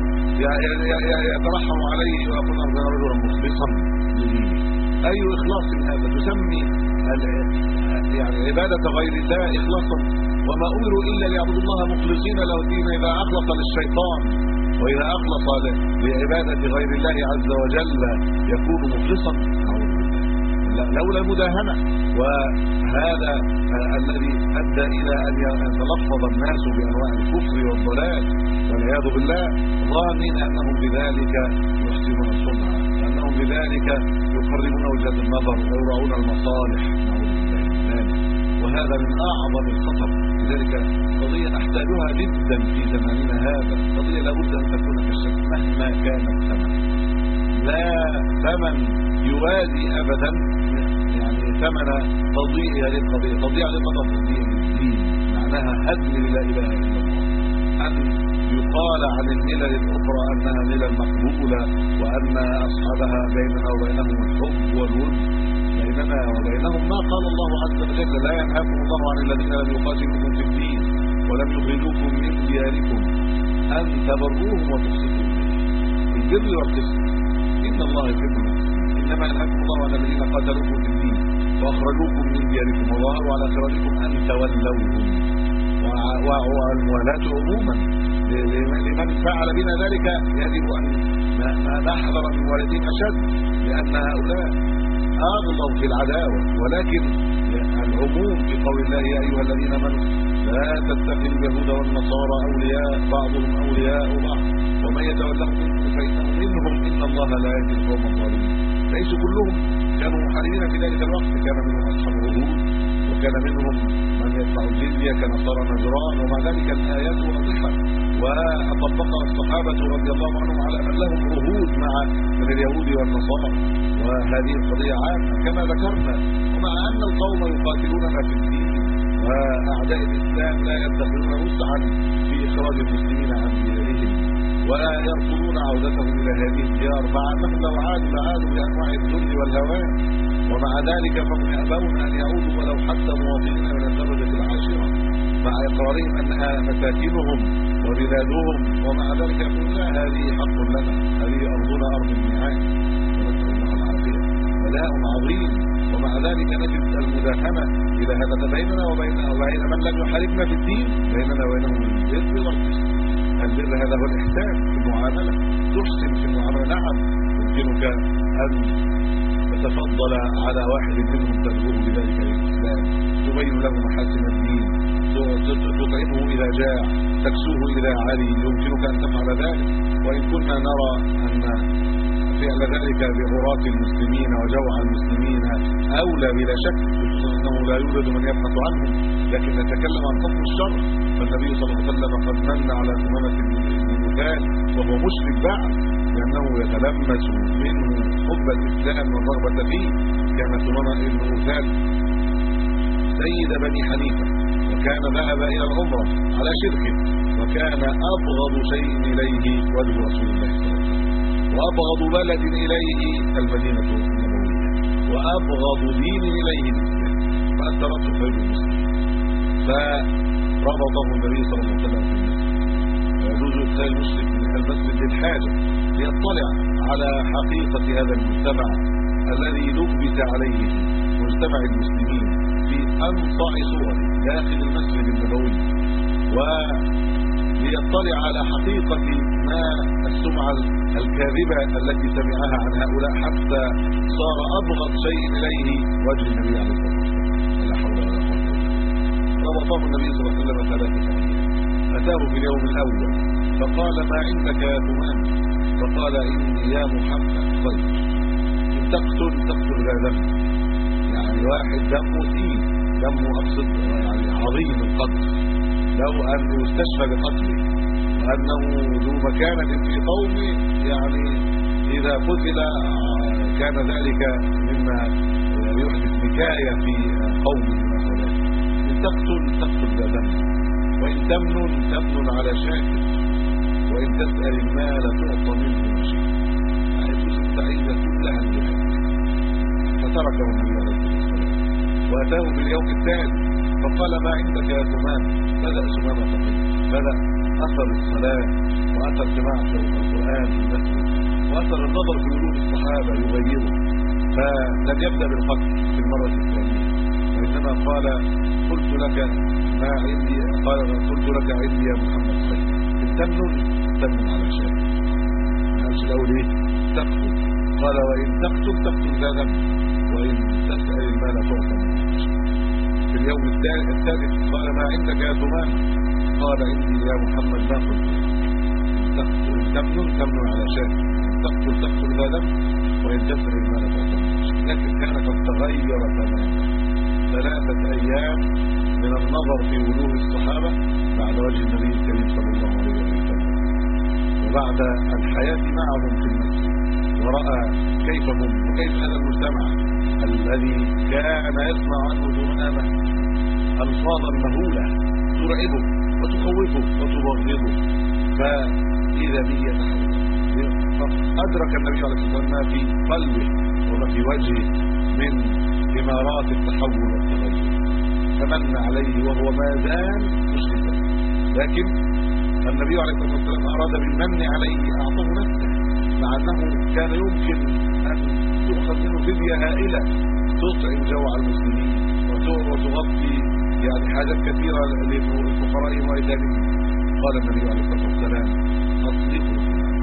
يترحم عليه ويقول أنه رجلا مخلصا لدينه. أي إخلاص هذا؟ تسمي يعني عبادة غير الله إخلاصا؟ وما أمروا إلا ليعبدوا الله مخلصين له الدين. إذا أخلص للشيطان وإذا أخلص لعبادة غير الله عز وجل يكون مخلصا. لولا المداهنة، وهذا الذي أدى إلى أن يتلفظ الناس بأنواع الكفر والضلال والعياذ بالله، ظانين أنهم بذلك يحسنون الصنع، أنهم بذلك يقربون وجهة النظر ويراعون المصالح. نعوذ بالله من ذلك، وهذا من أعظم الخطر. لذلك قضية نحتاجها جدا في زماننا هذا، قضية لابد أن تكون كالشمس مهما كان الثمن، لا ثمن يوازي أبدا يعني ثمن تضييع هذه القضية. تضييع هذه القضية تضييع الدين، معناها هدم لا إله إلا الله، أن يقال عن الملل الأخرى أنها ملل مقبولة وأن أصحابها بيننا وبينهم الحب والود، بيننا وبينهم ما قال الله عز وجل لا ينهاكم الله عن الذين لم يقاتلوكم في الدين ولم يخرجوكم من دياركم أن تبروهم وتقسطوا البر والقسط إن الله يحب المقسطين. إنما ينهاكم الله عن الذين قاتلوكم في الدين وأخرجوكم من دياركم وظاهروا على إخراجكم أن تولوهم. والموالاة عموما لمن فعل بنا ذلك يجب أن نحذر من موالاتهم أشد، لأن هؤلاء أغلظ في العداوة. ولكن العموم في قول الله يا أيها الذين آمنوا لا تتخذوا اليهود والنصارى أولياء بعضهم أولياء بعض ومن يتولهم منكم فإنه منهم إن الله لا يهدي القوم الظالمين. ليسوا كلهم كانوا محاربين في ذلك الوقت، كان منهم أصحاب العهود وكان منهم من يدفع الجزية كنصارى نجران، ومع ذلك الآيات واضحة وطبقها الصحابة رضي الله عنهم على أن لهم عهود مع من اليهود والنصارى، وهذه القضية عامة كما ذكرنا. ومع أن القوم يقاتلوننا في الدين وأعداء الإسلام لا يدخلون وسعا في إخراج المسلمين عن ديارهم ولا يرفضون عودتهم إلى هذه الديار، مع أنهم لو عادوا لعادوا بأنواع الذل والهوان، ومع ذلك فهم يأبون أن يعودوا ولو حتى مواطنين من الدرجة العاشرة مع إقرارهم أنها مساكنهم وبلادهم، ومع ذلك يقول لا هذه حق لنا، هذه أرضنا أرض الميعاد، ونسأل الله العافية. بلاء عظيم. ومع ذلك نجد المداهنة إلى هذا بيننا وبين وبين من لم يحاربنا في الدين، بيننا وبينهم البر والقسط. البر هذا هو الإحسان في المعاملة، تحسن في المعاملة. نعم يمكنك أن تتفضل على واحد منهم تدعوه بذلك للإسلام، تبين له محاسن الدين، تطعمه إذا جاع، تكسوه إذا عري، يمكنك أن تفعل ذلك. وإن كنا نرى أن فعل ذلك بعراة المسلمين وجوع المسلمين أولى بلا شك، أنه لا يوجد من يبحث عنهم، لكن نتكلم عن حكم الشرع. فالنبي صلى الله عليه وسلم قد من على ثمامة بن أثال وهو مشرك بعد، لأنه يتلمس منه حب الإسلام والرغبة فيه. كان ثمامة بن أثال سيد بني حنيفة، وكان ذهب إلى العمرة على شركه، وكان أبغض شيء إليه وجه رسول الله صلى الله عليه وسلم، وأبغض بلد إليه المدينة النبوية، وأبغض دين إليه الإسلام، فأثرته خير المسلمين، فربطه النبي صلى الله عليه وسلم في المسجد. ويجوز إدخال المسلم من المسجد للحاجة ليطلع على حقيقة هذا المجتمع الذي لبس عليه مجتمع المسلمين في أنصع صوره داخل المسجد النبوي، وليطلع على حقيقة ما السمعة الكاذبة التي سمعها عن هؤلاء، حتى صار أبغض شيء إليه وجه النبي عليه الصلاة والسلام. لا حول ولا قوة إلا بالله. ربطه النبي صلى الله عليه وسلم ثلاثة أيام. أتاه في اليوم الأول فقال: ما عندك يا ثمان؟ فقال: إني يا محمد خير، إن تقتل تقتل ذا دم، يعني واحد دمه ثقيل، دمه أقصد يعني عظيم القدر، لو أن يستشفى بقتله، وأنه ذو مكانة في قومه، يعني إذا قتل كان ذلك مما يحدث نكاية في قومه وأولاده. إن تقتل تقتل ذا دم، وإن تمنن تمنن على شاكر، وإن تسأل المال تعطى منه مشيء. يعني فلوس السعيدة كلها الجهاد. فتركه النبي عليه الصلاة والسلام وأتاه باليوم الثاني فقال: ما عندك يا ثمان؟ بدأ ثمامة تقول، بدأ أثر الصلاة وأثر سماع القرآن في المسجد وأثر النظر في وجوه الصحابة يغيره، فلم يبدأ بالقتل في المرة الثانية، وإنما قال: قلت لك ما عندي، قال: قلت لك عندي يا محمد خير، إن تمنن تمنن على شيء. قالش الأول إيه؟ تقتل. قال: وإن تقتل تقتل ذا دم، وإن تسأل المال تعطى منه. في اليوم الثالث قال: ما عندك يا ثمان؟ قال: عندي يا محمد ما قلت، إن تمنن تمنن على شيء، إن تقتل تقتل ذا دم، وإن تسأل المال تعطى منه. لكن كان قد تغير تماما. ثلاثة أيام من النظر في وجوه الصحابة بعد وجه النبي الكريم صلى الله عليه وسلم، وبعد الحياة معهم في المسجد، ورأى كيف هم وكيف هذا المجتمع الذي كان يسمع عنه ثمامة ألفاظا مهولة ترعبه وتخوفه وتبغضه، فإذا به يتحول. فأدرك النبي عليه الصلاة والسلام ما في قلبه وما في وجهه من ثمارات التحول والتغير، فمن عليه وهو ما زال مشركا. لكن النبي عليه الصلاة والسلام أراد بالمن عليه أعطاه نفسه، مع أنه كان يمكن أن تؤخذ منه فدية هائلة تطعم جوع المسلمين وتغطي يعني حاجات كثيرة لفقرائهم وأيتامهم. قال النبي عليه الصلاة والسلام: أطلقه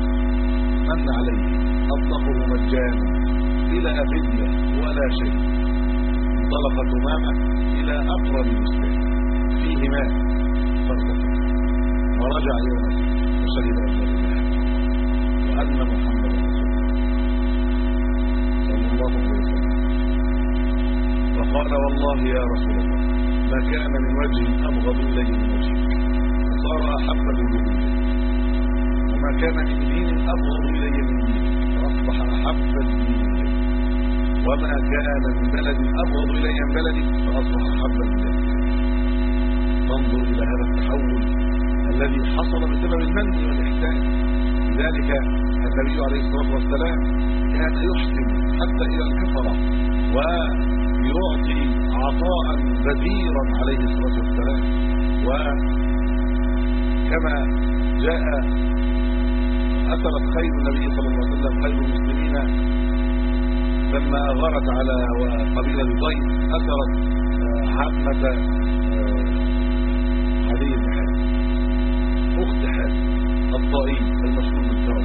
من عليه، أطلقه مجانا بلا فدية ولا شيء. انطلق ثمامة إلى أقرب مسلم فيه ماء فارتفع، ورجع إلى المسجد وشهد أن لا إله وأن محمدا رسول الله صلى الله عليه وسلم. فقال: والله يا رسول الله ما كان من وجه أبغض إلي من وجهك، فصار أحب الوجوه إلي، وما كان من دين أبغض إلي من دينك، فأصبح أحب الدين إلي، وما كان من بلد أبغض إلي من بلدي، فأصبح أحب البلاد. فانظر إلى هذا التحول الذي حصل بسبب المن والإحسان. لذلك النبي عليه الصلاة والسلام كان يحسن حتى إلى الكفرة ويعطي عطاء بديرا عليه الصلاة والسلام. وكما جاء أثرت خير النبي صلى الله عليه وسلم خير المسلمين لما أغارت على قبيلة ضيف، أثرت عمة علي بن حاتم أخت حاتم الطائي المشهور بالكرم،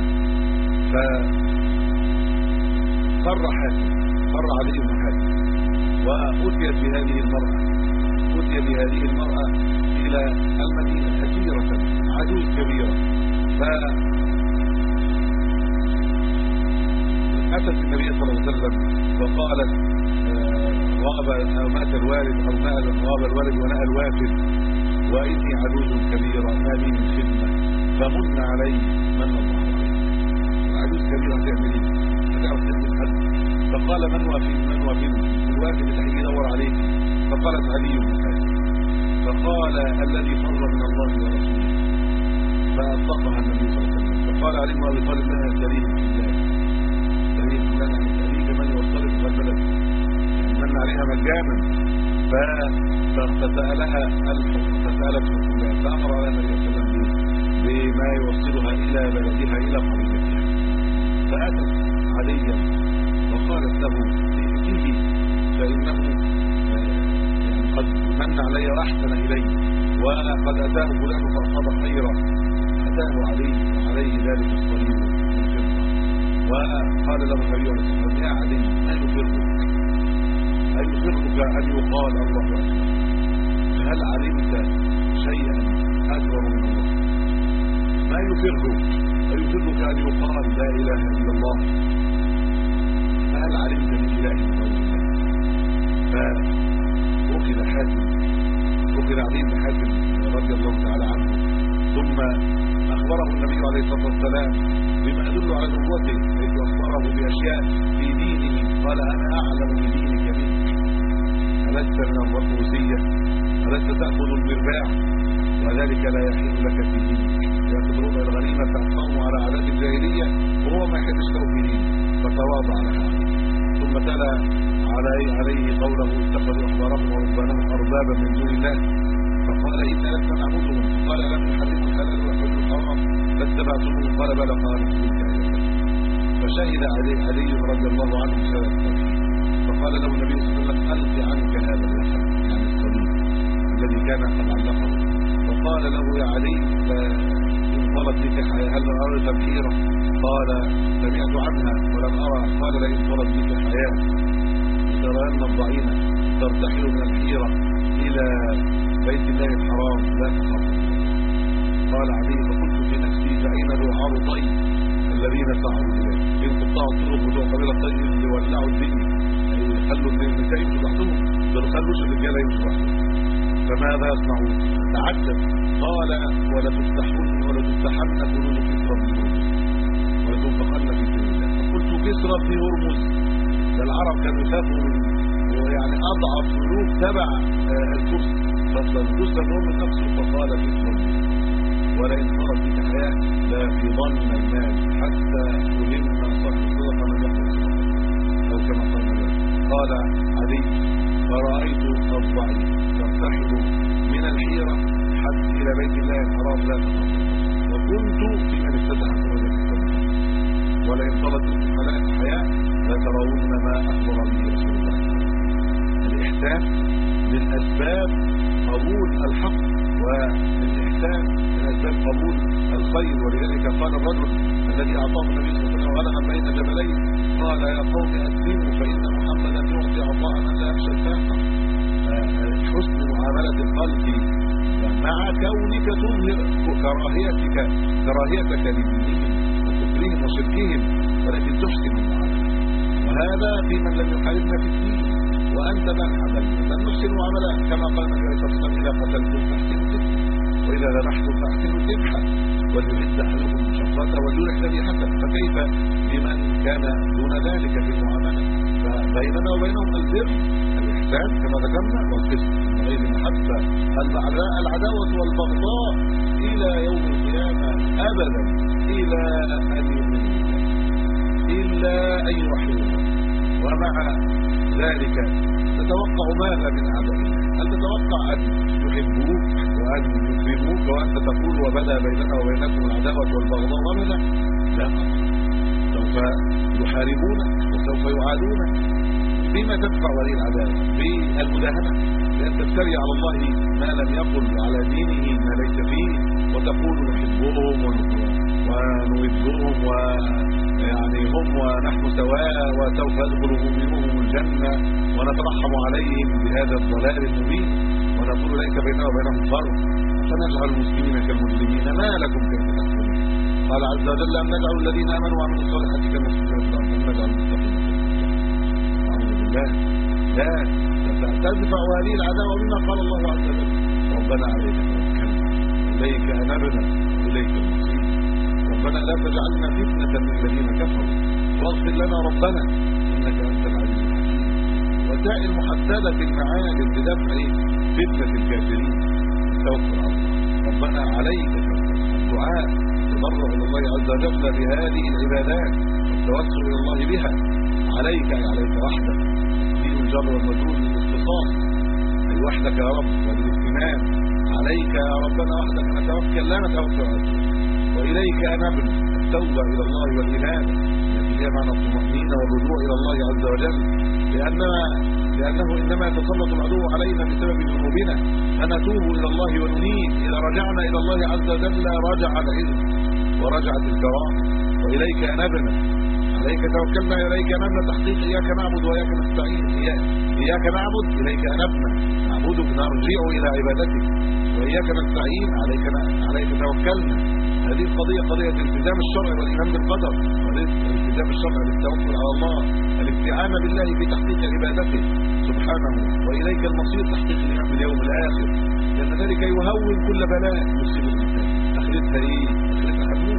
ففر حاتم فر علي بن حاتم وأتيت بهذه المرأة أتي بهذه المرأة إلى المدينة كثيرة عجوز كبيرة، ف أتت النبي صلى الله عليه وسلم وقالت غاب أو مات الوالد أو غاب الوالد ونأى الوافد وإني عجوز كبيرة ما لي من خدمة فمن علي من الله عليك. عجوز كبيرة تعمل ايه؟ هتعرف تخدم حد؟ فقال من وافد من وافد الوافد اللي هيجي يدور عليك. فقالت علي بن حاتم. فقال الذي فر من الله ورسوله. فأطلقها النبي صلى الله عليه وسلم. فقال علي بن ابي طالب لها كريم في الله كريم لنا كريم من يوصلك الى البلد من عليها مجانا. فسألها فسألت في الله فأمر على النبي صلى الله عليه وسلم بما يوصلها إلى بلدها إلى قريتها. فأتت عليا وقالت له ائتيه فإنه يعني قد من علي وأحسن إلي وقد أتاه فلان فأصاب خيرا. أتاه عليه وعليه ذلك الصليب من فضة. وقال له النبي عليه الصلاة والسلام يا علي ما يفرقك أيفرقك أن يقال الله أكبر؟ هل علمت شيئا أكبر من الله؟ ما يفرقك أيفرقك أن يقال لا إله إلا الله؟ فهل علمت من إله غير الله؟ فأخذ حاتم أخذ علي بن حاتم رضي الله تعالى عنه ثم أخبره النبي عليه الصلاة والسلام بما يدل على نبوته حيث أخبره بأشياء في دينه. قال أنا أعلم بدينك منك ألست من الرقوسية ألست تأخذ المرباع وذلك لا يحل لك في دينك. يأخذون الغنيمة تأخذهم على عادات الجاهلية وهو ما يحدش له في دينه فتواضع لها. ثم تلا عليه, عليه قوله اتخذوا أحبارهم ورهبانهم أربابا من دون الله. فقال إن لست نعبدهم. فقال لم يحرموا الحلال ويحرموا الحرام فاتبعتموه. قال بلى قال تلك آيات. فشهد علي, علي رضي الله عنه شهادة التوحيد. فقال له النبي صلى الله عليه وسلم ألق عنك هذا اللحم يعني الصليب الذي كان قد علقه. فقال له يا علي إن طلت بك حياة هل أرى تبحيرة؟ قال سمعت عنها ولم أرى. قال لئن طلت بك حياة ترين الضعينة ترتحل من الحيرة إلى بيت الله الحرام لا تخاف. قال علي فقلت في نفسي فأين دعاء طيب الذين سعوا إليه؟ إن قطعوا الطرق بتوع قبيلة الطيب اللي ولعوا الدين خلوا النساء يمشوا لوحدهم دول خلوش الرجاله يمشوا لوحدهم. فماذا يصنعون؟ تعجب. قال ولا تفتحون ولا تفتحن كنوز كسرى بن هرمز ولا تنفقن في سبيل الله. فقلت كسرى بن هرمز ده العرب كانوا يخافوا من ويعني اضعف ملوك تبع الفرس فالفرس لهم نفسه. فقال كسرى ولئن صارت بك حياه لا في ظن المال حتى يلم صاحب الصدقه من يقبل او كما قال النبي. قال علي فرأيت الضعيف ترتحل من الحيرة حتى إلى بيت الله الحرام لا تخاف وكنت في من افتتح كنوز الصدقة. ولئن طلت الملائكة حياة لترون ما أخبر به رسول الله. الإحسان من أسباب قبول الحق والإحسان من أسباب قبول الخير. ولذلك قال الرجل الذي أعطاه النبي صلى الله عليه وسلم غنما بين جبلين قال يا قوم أسلموا فإن محمدا يعطي عطاء من لا يخشى الفاقة. حسن معاملة الخلق مع كونك تظهر كراهيتك كراهيتك لدينهم وكفرهم وشركهم ولكن تحسن المعاملة. وهذا في من لم يحاربنا في الدين. وأنت من حمل من نحسن المعاملة كما قال النبي عليه الصلاة والسلام إذا قتلتم فاحسنوا القتل وإذا ذبحتم فاحسنوا الذبحة وليحد أحدكم شفرته وليرح ذبيحته. فكيف بمن كان دون ذلك في المعاملة؟ فبيننا وبينهم البر الإحسان كما ذكرنا والقسط من غير المحبة العداوة والبغضاء إلى يوم القيامة أبدا إلى أن يؤمنوا إلا أن يوحدوا. ومع ذلك تتوقع ماذا من أعداء الله؟ هل تتوقع أن يحبوك وأن يكرموك وأنت تقول وبدا بيننا وبينكم العداوة والبغضاء أبدا؟ لا أبدا. سوف يحاربونك وسوف يعادونك. بما تدفع ولي العداوة؟ بالمداهنة لأن تفتري على الله ما لم يقل وعلى دينه ما ليس فيه وتقول نحبهم ونودهم ويعني هم ونحن سواء وسوف يدخل مؤمنهم الجنة ونترحم عليهم بهذا الضلال المبين ونقول ليس بيننا وبينهم فرق فنجعل المسلمين كالمسلمين. ما لكم كيف تحكمون؟ قال عز وجل أم نجعل الذين آمنوا وعملوا الصالحات كالمفسدين في الأرض أم نجعل المتقين أعوذ بالله. لا تدفع هذه العداوة بما قال الله عز وجل ربنا عليك توكلنا إليك أنبنا إليك المصير ربنا لا تجعلنا فتنة للذين كفروا واغفر لنا ربنا إنك أنت العزيز الحكيم. وسائل محددة في المعالم بدفع فتنة الكافرين التوكل على الله ربنا عليك توكلنا الدعاء التضرع إلى الله عز وجل بهذه العبادات والتوسل إلى الله بها عليك أي عليك وحدك دين الجر والمجهول للاختصاص أي وحدك يا رب والاهتمام عليك يا ربنا وحدك نتوكل لا نتوكل عليك وإليك أنبنا التوبة إلى الله والإنابة التي هي معنى الطمأنينة والرجوع إلى الله عز وجل لأننا لأنه إنما يتسلط العدو علينا بسبب ذنوبنا فنتوب إلى الله وننيب إذا رجعنا إلى الله عز وجل رجع العلم ورجعت الكرامة وإليك أنبنا عليك توكلنا إليك أنبنا تحقيق إياك نعبد وإياك نستعين إياك نعبد إليك أنبنا نعبدك نرجع إلى عبادتك وإياك نستعين عليك عليك توكلنا. هذه القضية قضية التزام الشرع والإيمان بالقدر قضية التزام الشرع بالتوكل على الله الاستعانة بالله في تحقيق عبادته سبحانه وإليك المصير تحقيق الإيمان باليوم الآخر لأن ذلك يهون كل بلاء يصيب الإنسان. أخرتها إيه؟ أخرتها حدود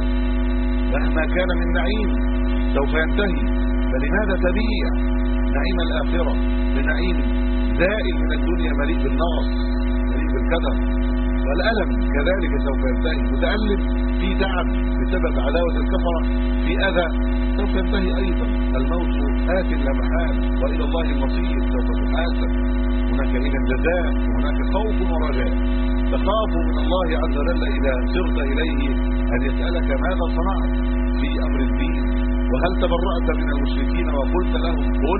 مهما كان من نعيم سوف ينتهي فلماذا تبيع نعيم الآخرة بنعيم زائل من الدنيا مليء بالنقص مليء بالكدر والألم كذلك سوف ينتهي متألم في تعب بسبب عداوة الكفرة في أذى سوف ينتهي أيضا الموت آت لا محالة وإلى الله المصير سوف تحاسب هناك إذا جزاء وهناك خوف ورجاء تخاف من الله عز وجل إذا سرت إليه أن يسألك ماذا صنعت في أمر الدين وهل تبرأت من المشركين وقلت لهم قل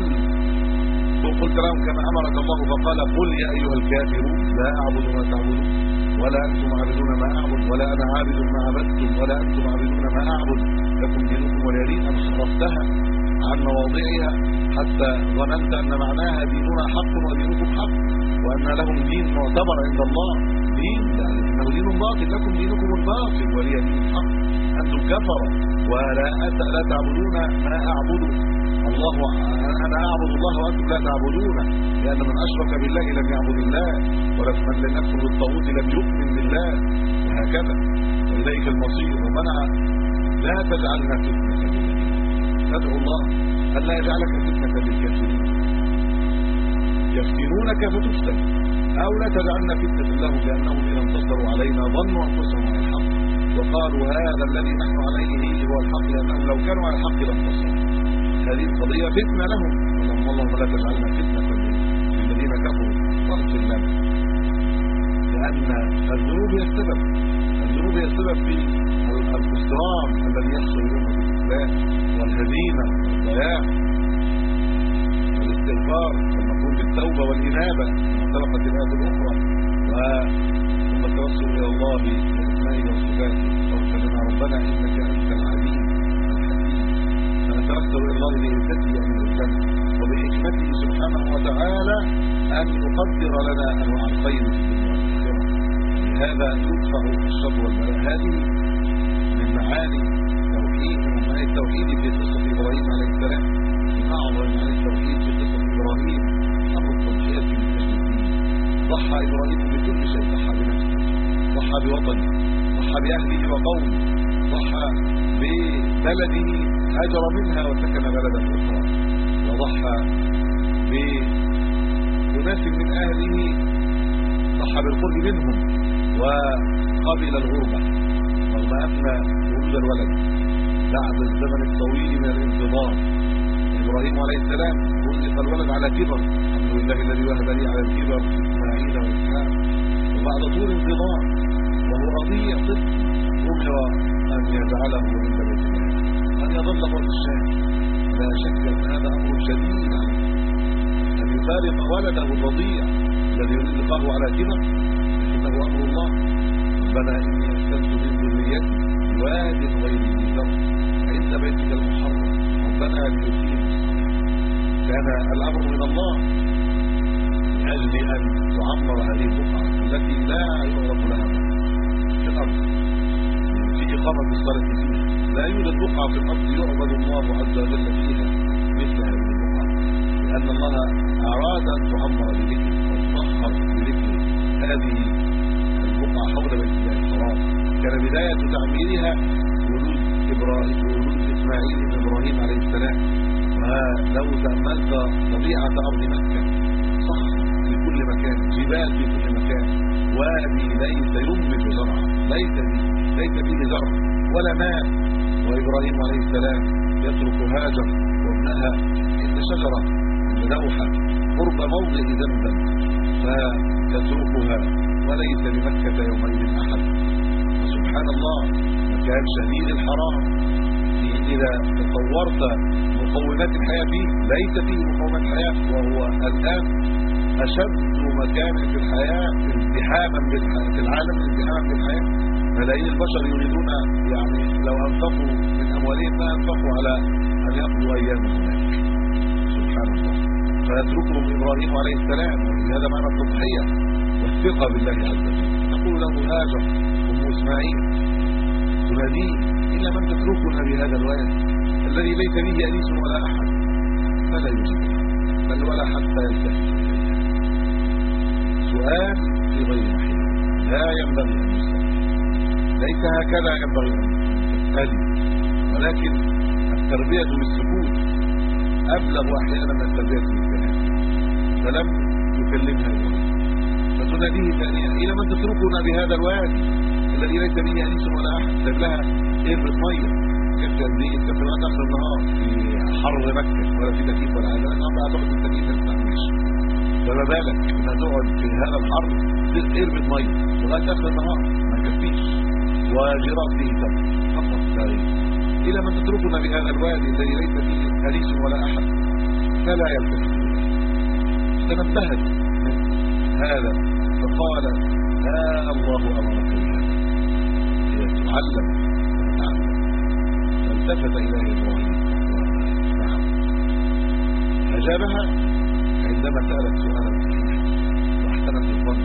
قلت لهم كما أمرك الله فقال قل يا أيها الكافرون لا أعبد ما تعبدون ولا أنتم عابدون ما أعبد ولا أنا عابد ما عبدتم ولا أنتم عابدون ما أعبد لكم دينكم ولي دين أم حرفتها عن مواضعها حتى ظننت أن معناها ديننا حق ودينكم حق وأن لهم دين معتبر عند الله دين لأنه دين باطل لكم دينكم الباطل ولي دين حق أنتم كفروا ولا لا تعبدون ما أعبد الله أنا أعبد الله وأنتم لا تعبدون لأن من أشرك بالله لم يعبد الله ولمن لم يكفر بالطاغوت لم يؤمن بالله وهكذا وإليك المصير ربنا لا تجعلنا فتنة ندعو الله أن لا يجعلك فتنة للكافرين يفتنونك فتفتن أو لا تجعلنا فتنة لهم لأنهم إذا انتصروا علينا ظنوا أنفسهم على الحق وقالوا هذا الذي نحن عليه هو الحق لأنهم لو كانوا على الحق لانتصروا. هذه القضية فتنة لهم اللهم اللهم لا تجعلنا فتنة للذين كفروا واغفر لنا لأن الذنوب هي السبب الذنوب هي السبب في الخسران الذي يحصل لهم في الإسلام والهزيمة والضياع والاستغفار والمقوم بالتوبة والإنابة وانطلقت الآيات الأخرى ثم التوسل إلى الله بأسمائه وصفاته واغفر لنا ربنا إنك أنت العليم نتوسل الى الله بعزته ان يرزقنا وبحكمته سبحانه وتعالى ان يقدر لنا انواع الخير في الدنيا والاخره هذا يدفع الشر والبلاء. هذه من معاني توحيد من معاني التوحيد في قصه ابراهيم عليه السلام من اعظم معاني التوحيد في قصه ابراهيم امر التضحيه من اجل الدين. ضحى ابراهيم بكل شيء ضحى بنفسه ضحى بوطنه ضحى باهله وقومه ضحى ببلده هاجر منها وسكن بلدا اخرى وضحى بأناس من اهله ضحى بالقرب منهم وقبل الغربة رغم ان ولد الولد بعد الزمن الطويل من الانتظار. ابراهيم عليه السلام رزق الولد على كبر الحمد لله الذي وهب لي على الكبر اسماعيل واسحاق وبعد طول انتظار وهو رضيع طفل امر ان يجعله عند بيت الله أن يظل برد الشام. لا شك أن هذا أمر شديد عليه أن يفارق ولده الرضيع الذي رزقه على كبر إنه أمر الله ربنا إني أسكنت من ذريتي بواد غير ذي زرع عند بيتك المحرم ربنا ليقيموا الصلاة. كان الأمر من الله من أجل أن تعمر هذه البقعة التي لا يعرف لها في الأرض بإقامة الصلاة فيها. لا يوجد بقعة في الأرض يعبد الله عز وجل فيها مثل هذه البقعة، لأن الله أراد أن تعمر بذكره وتطهر بذكره هذه البقعة حول بيت الله الحرام. كان بداية تعميرها ولود إبراهيم ولود إسماعيل بن إبراهيم عليه السلام. ولو تأملت طبيعة أرض مكة، صخر في كل مكان، جبال في كل مكان، وادي ليس ينبت زرعا، ليس ليس فيه زرع ولا ماء. وإبراهيم عليه السلام يترك هاجر وابنها عند شجرة عند دوحة قرب موضع زمزم، فتتركها وليس بمكة يومئذ أحد. وسبحان الله، مكان شديد الحرارة، إذا تصورت مقومات الحياة فيه ليس فيه مقومات حياة، وهو الآن أشد مكان في الحياة ازدحاما في العالم، ازدحاما بالحياة. ملايين البشر يريدون يعني لو أنفقوا من أموالهم ما أنفقوا على أن يقضوا أيام هناك. سبحان الله. فيتركهم إبراهيم عليه السلام، وهذا معنى التضحية والثقة بالله عز وجل. تقول له هاجر أم إسماعيل تناديه: إلا من تتركنا بهذا الوادي الذي ليس به أنيس ولا أحد. فلا يجيبها بل ولا حتى يلتفت إليها. سؤال في غير محل، لا ينبغي أن يسأل، ليس هكذا ينبغي أن تسألي، ولكن التربية بالسكوت أبلغ أحيانا من التربية بالكلام. فلم يكلمها إبراهيم، فتناديه ثانيا: إلى من تتركنا بهذا الوادي الذي ليس به أنيس ولا أحد. ساب لها إبرة مية كانت دي تفرقات آخر النهار في حر مكة، ولا في تكييف ولا حاجة. أنا بقى تاخد التكييف ما تستعملش، فما بالك إنها تقعد في هذا الحر إبرة مية لغاية آخر النهار ما يكفيش، وجرات به تمر فقط لا غير. إلى من تتركنا بهذا الوادي الذي ليس فيه أنيس ولا أحد. فلا يلتفت إليه. تنبهت من هذا فقال: لا الله أمرك بهذا، هي تعلم وتتعلم. فالتفت إليه إبراهيم: نعم. أجابها عندما سألت سؤالا صحيحا واحسنت الظن.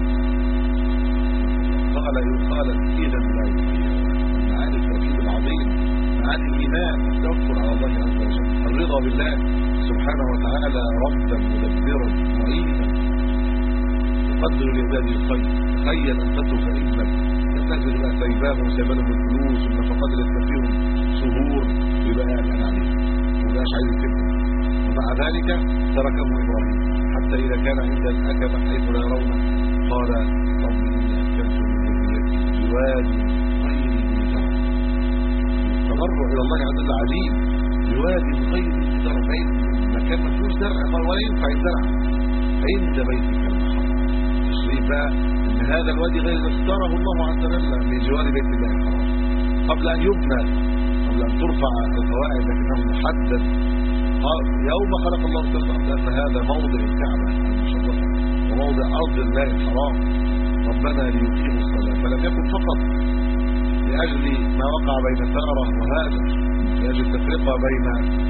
قال قالت: إذا لا يخير. معاني التوحيد العظيم، معاني الإيمان، التوكل على الله عز وجل، الرضا بالله سبحانه وتعالى ربا مدبرا معينا يقدر لعباده الخير. تخيل أن تترك ابنك تنزل بقى سايباهم وسايبانهم الفلوس والنفقات اللي تكفيهم شهور، يبقى قاعد عليهم ومبقاش عايز يسيبهم، ومع ذلك تركهم إبراهيم حتى إذا كان عند الأكمة حيث لا يرونه قال: رب إني أسكنت من ذريتي بوادي غير ذي زرع. التضرع إلى الله عز وجل عجيب. بوادي غير ذي زرع، مكان ما فيهوش زرع ولا ينفع الزرع، عند بيتك المحرم. تشريف بقى ان هذا الوادي غير الذي اختاره الله عز وجل من جوار بيت الله الحرام قبل ان يبنى، قبل ان ترفع القواعد، لكنه محدد يوم خلق الله الارض ان هذا موضع الكعبه المشرفه وموضع ارض الله الحرام. ربنا ليقيموا الصلاه، فلم يكن فقط لاجل ما وقع بين ساره وهاجر، لاجل التفرقه بين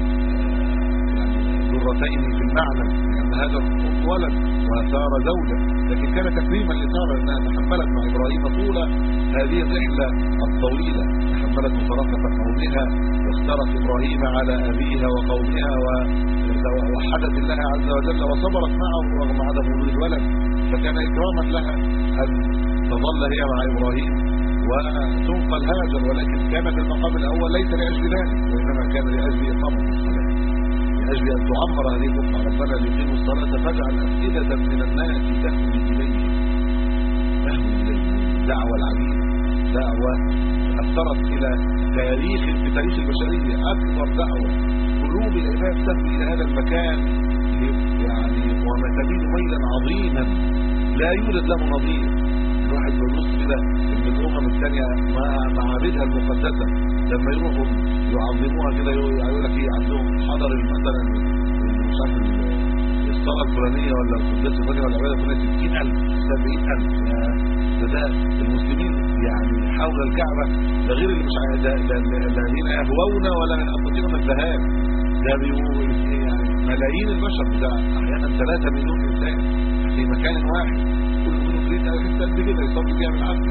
ذرتين في المعنى، لان هاجر ولد وساره زوجه، لكن كان تكريما لساره انها تحملت مع ابراهيم طول هذه الرحله الطويله، تحملت مفارقه قومها واختارت ابراهيم على ابيها وقومها ووحدت الله عز وجل وصبرت معه رغم عدم وجود الولد، فكان اكراما لها ان تظل هي مع ابراهيم وتنقل هاجر. ولكن كان في المقام الاول ليس لاجل ذلك، وانما كان لاجل اقامه الصلاه، لاجل ان تعمر هذه البقعه. ربنا ليقيموا الصلاه فاجعل افئده من الناس تهوي اليهم، تهوي اليهم. دعوه العجيبه، دعوه اثرت الى تاريخ في تاريخ البشريه، اكبر دعوه قلوب العباد تهوي الى هذا المكان، يعني وما تميل ميلا عظيما لا يوجد له نظير. الواحد بيبص كده ان الامم الثانيه مع معابدها المقدسه لما يروحوا يعظموها كده يقول لك ايه، عندهم حضر مثلا مش عارف الصلاه الفلانيه ولا القداس الفلاني ولا العباده الفلانيه ستين ألف سبعين ألف. ده المسلمين يعني حول الكعبه، ده غير اللي مش ده الذين يهوون ولا يستطيعون الذهاب، ده يعني ملايين البشر، ده احيانا ثلاثة مليون انسان في مكان واحد، كل منهم يريد حته قد كده يصلي فيها بالعافيه.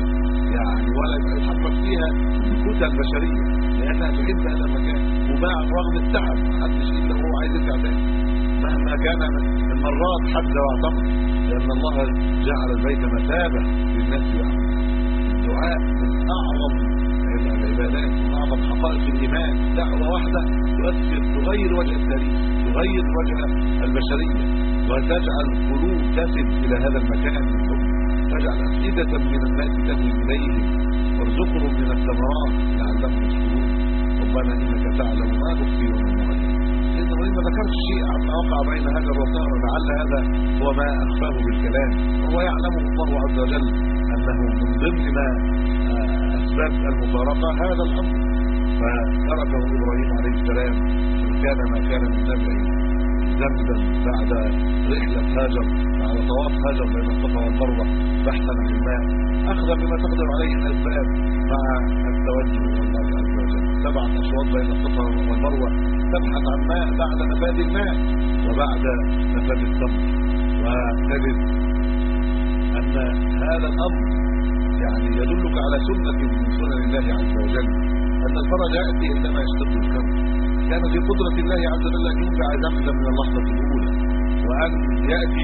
يعني ولا يتحرك فيها كتل بشريه لانها تحب هذا المكان، ومع رغم التعب محدش الا وهو عايز يرجع تاني مهما كان المرات حج واعتمر، لان الله جعل البيت مثابه للناس وامنا. الدعاء من اعظم العبادات ومن اعظم حقائق الايمان، دعوه واحده تؤثر تغير وجه التاريخ، تغير وجه البشريه، وتجعل القلوب تسد الى هذا المكان، تجعل افئده من الناس تهوي اليهم، وارزقهم من الثمرات لعلهم يشكرون. ربنا انك تعلم ما نخفي وما نعلم. لانه ما ذكرش شيء عما وقع بين هذا وساره، لعل هذا هو ما اخفاه بالكلام، وهو يعلمه الله عز وجل انه من ضمن ما اسباب المفارقه هذا الامر. فتركه ابراهيم عليه السلام فكان ما كان من نبع زمزم بعد رحله هاجر، بعد طواف هاجر بين الصفا والمروه بحثا عن الماء، اخذ بما تقدر عليه الاسباب مع التوجه الى الله عز وجل. سبعه اشواط بين الصفا والمروه تبحث عن ماء بعد نفاذ الماء وبعد نفاذ التمر. وتجد ان هذا الامر يعني يدلك على سنه من سنن الله عز وجل، ان الفرج ياتي عندما يشتد الكرب. كان في قدره الله عز وجل ان ينبع زمزم من اللحظه الاولى، وان ياتي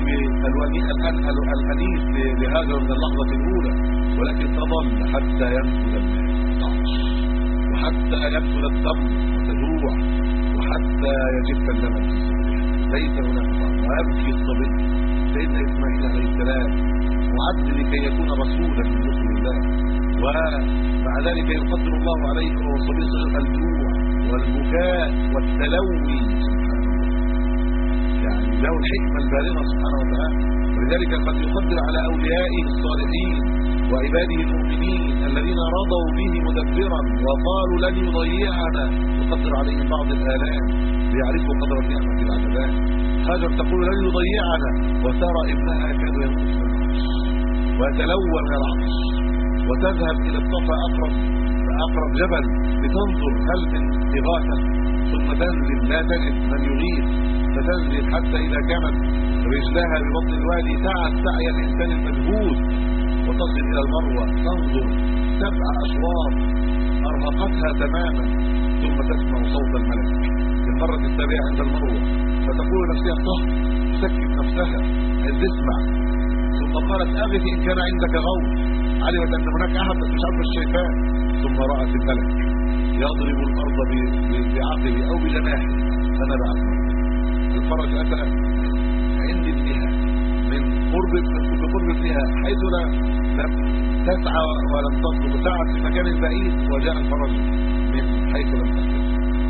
بالانيس لهاجر من اللحظه الاولى، ولكن تظل حتى ينفذ الماء وحتى ينفذ التمر وتجوع وحتى يجف اللبن في صدرها، ليس هناك طعم. ويبكي الصبي سيدنا اسماعيل عليه السلام معد لكي يكون رسولا من رسل الله، ومع ذلك يقدر الله عليه وهو صبي صغير الجوع والبكاء والتلوي سبحان الله، يعني له الحكمه البالغه سبحانه وتعالى. ولذلك قد يقدر على اوليائه الصالحين وعباده المؤمنين الذين رضوا به مدبرا وقالوا لن يضيعنا، يقدر عليهم بعض الآلام ليعرفوا قدر النعمه العجبان. هاجر تقول لن يضيعنا وترى ابنها كاد يموت من العطش ويتلوى من العطش، وتذهب الى الصفا اقرب اقرب جبل لتنظر هل من اغاثه، ثم تنزل لا تجد من يغيث، فتنزل حتى اذا كانت رجلها ببطن الوادي سعت سعي الانسان المجهود، وتصل الى المروه تنظر سبع اشواط ارهقتها تماما، ثم تسمع صوت الملك في المره السابعه عند المروه، فتقول نفسها طهر، تسكت نفسها عايز تسمع، ثم قالت اغث ان كان عندك غوث، علمت ان هناك احد بس مش عارفه الشيطان، ثم رأت الملك يضرب الارض بعقله او بجناحه فنبع الملك. الفرج اتى عند ابنها من قرب بقرب ابنها حيث لا لم تسعى ولم تطلب، سعت في مكان بعيد وجاء الفرج من حيث لم تحتسب،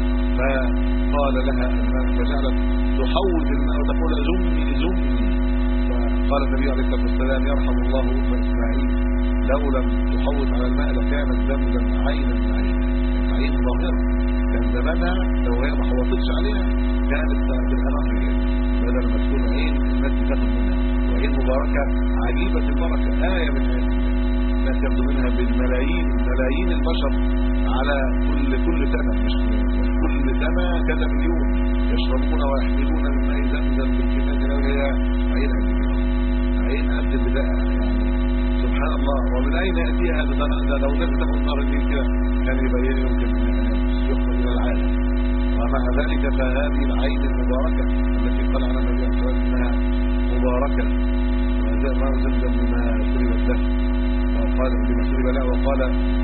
فقال لها الماء، فجعلت تحوض الماء وتقول زمي زمي. فقال النبي عليه الصلاه والسلام يرحم الله ام اسماعيل لو لم تحوط على الماء لكانت زمزم عينا عينا عين ظاهره، كان زمانها لو هي ما حوطتش عليها كانت بالانهار جدا، بدل ما تكون عين الناس بتاخد منها، وعين مباركه عجيبه البركه، ايه من ايات الناس ياخدوا منها بالملايين ملايين البشر على كل كل سنه، مش كل سنه كذا مليون يشربون ويحملون من ماء زمزم بالكميات اللي هي عين عين قد البدايه يعني سبحان الله. ومن اين ياتي هذا؟ ده لو نزل من نهر النيل كده كان يبقى يمكن يخرج الى العالم. ومع ذلك فهذه العين المباركه التي قال عنها النبي صلى الله عليه وسلم انها مباركه، وما زمزم لما شربت له، وقال لما شرب له، وقال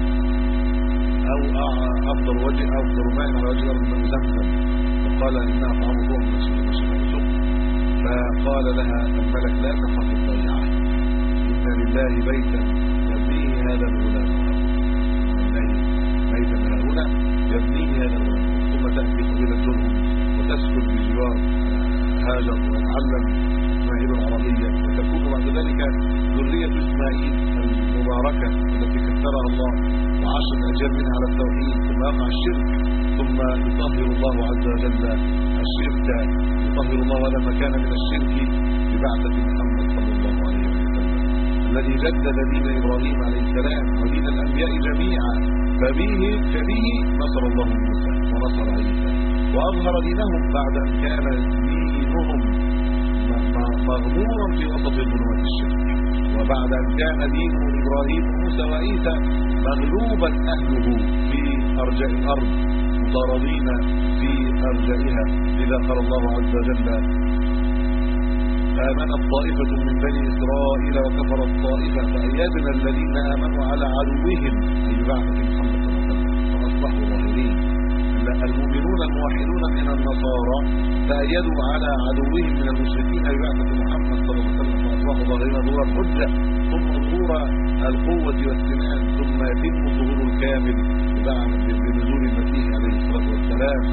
او افضل وجه افضل ماء على وجه الارض من زمزم، وقال انها طعام طعم مسلم وشفاء سوء. فقال لها الملك لا تخف الضيعه، إن لله بيتا يبنيه هذا الغلام، لله بيتا هنا يبنيه هذا الغلام، ثم تأتي قبيلة جرهم وتسكن بجوار هاجر وتتعلم إسماعيل العربية، وتكون بعد ذلك ذرية إسماعيل المباركة التي كثرها الله وعاشت أجيال منها على التوحيد، ثم يقع الشرك، ثم يطهر الله عز وجل الشرك، يطهر الله هذا المكان من الشرك ببعثة محمد صلى الله عليه وسلم الذي جدد دين إبراهيم عليه السلام ودين الأنبياء جميعا، فبه فبه نصر الله موسى ونصر عيسى وأظهر دينهم بعد أن كان دينهم مغمورا في وسط ظلمات الشرك. بعد أن كان دين إبراهيم وموسى وعيسى مغلوبا أهله في أرجاء الأرض مطاردين في أرجائها. لذا قال الله عز وجل آمنت طائفة من بني إسرائيل وكفرت طائفة فأيدنا الذين آمنوا على عدوهم أي بعثة محمد صلى الله عليه وسلم فأصبحوا ظاهرين. المؤمنون الموحدون من النصارى تأيدوا على عدوهم من المشركين أي بعثة محمد صلى الله عليه وسلم فأصبحوا ظاهرين ظهور الحجة ثم ظهور القوة والسنان ثم يتم الظهور الكامل بنزول المسيح عليه الصلاة والسلام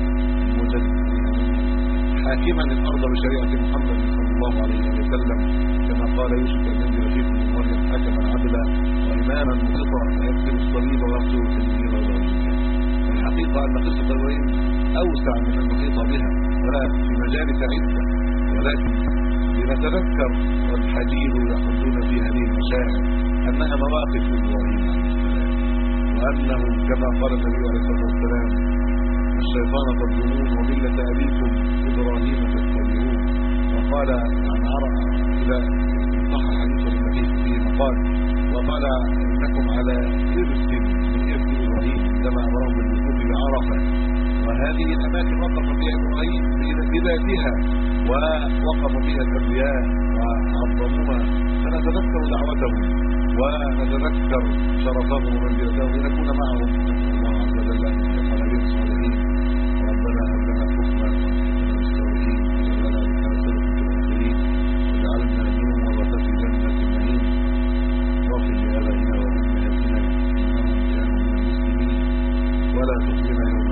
حاكما الأرض بشريعة محمد صلى الله عليه وسلم كما قال يوسف بن ينزل فيكم من مريم حكما عدلا وإماما مقطا فيكتب الصليب ويغسل الخنزير والرجل. الحقيقة أن قصة إبراهيم أوسع من المحيط بها ولا في مجالس عدة ولكن لنتذكر والحديث يحدون في هذه المشاعر أنها مواقف إبراهيم عليه السلام وأنه كما قال النبي عليه الصلاة والسلام الشيطان تظلمون وملة أبيكم إبراهيم تتبعون. وقال عن عرق إلى صح الحديث النبي فيه مقال وقال إنكم على إرث من إرث إبراهيم عندما أمرهم بالوقوف بعرفة وهذه الأماكن وقف فيها إبراهيم بذاتها ووقف فيها الأنبياء وعظموها فنتذكر دعوتهم ونتذكر شرفهم ومنزلتهم لنكون معهم نسأل الله عز وجل أن يجعلنا بهم صالحين. ربنا هب لنا حكما وأنفسنا مستوعبين وجعلنا بكاسرة الآخرين وجعلنا منهم ورثة جنة النعيم. واغفر لآبائنا وأمهاتنا إنهم كانوا من المسلمين ولا تخزنا يوم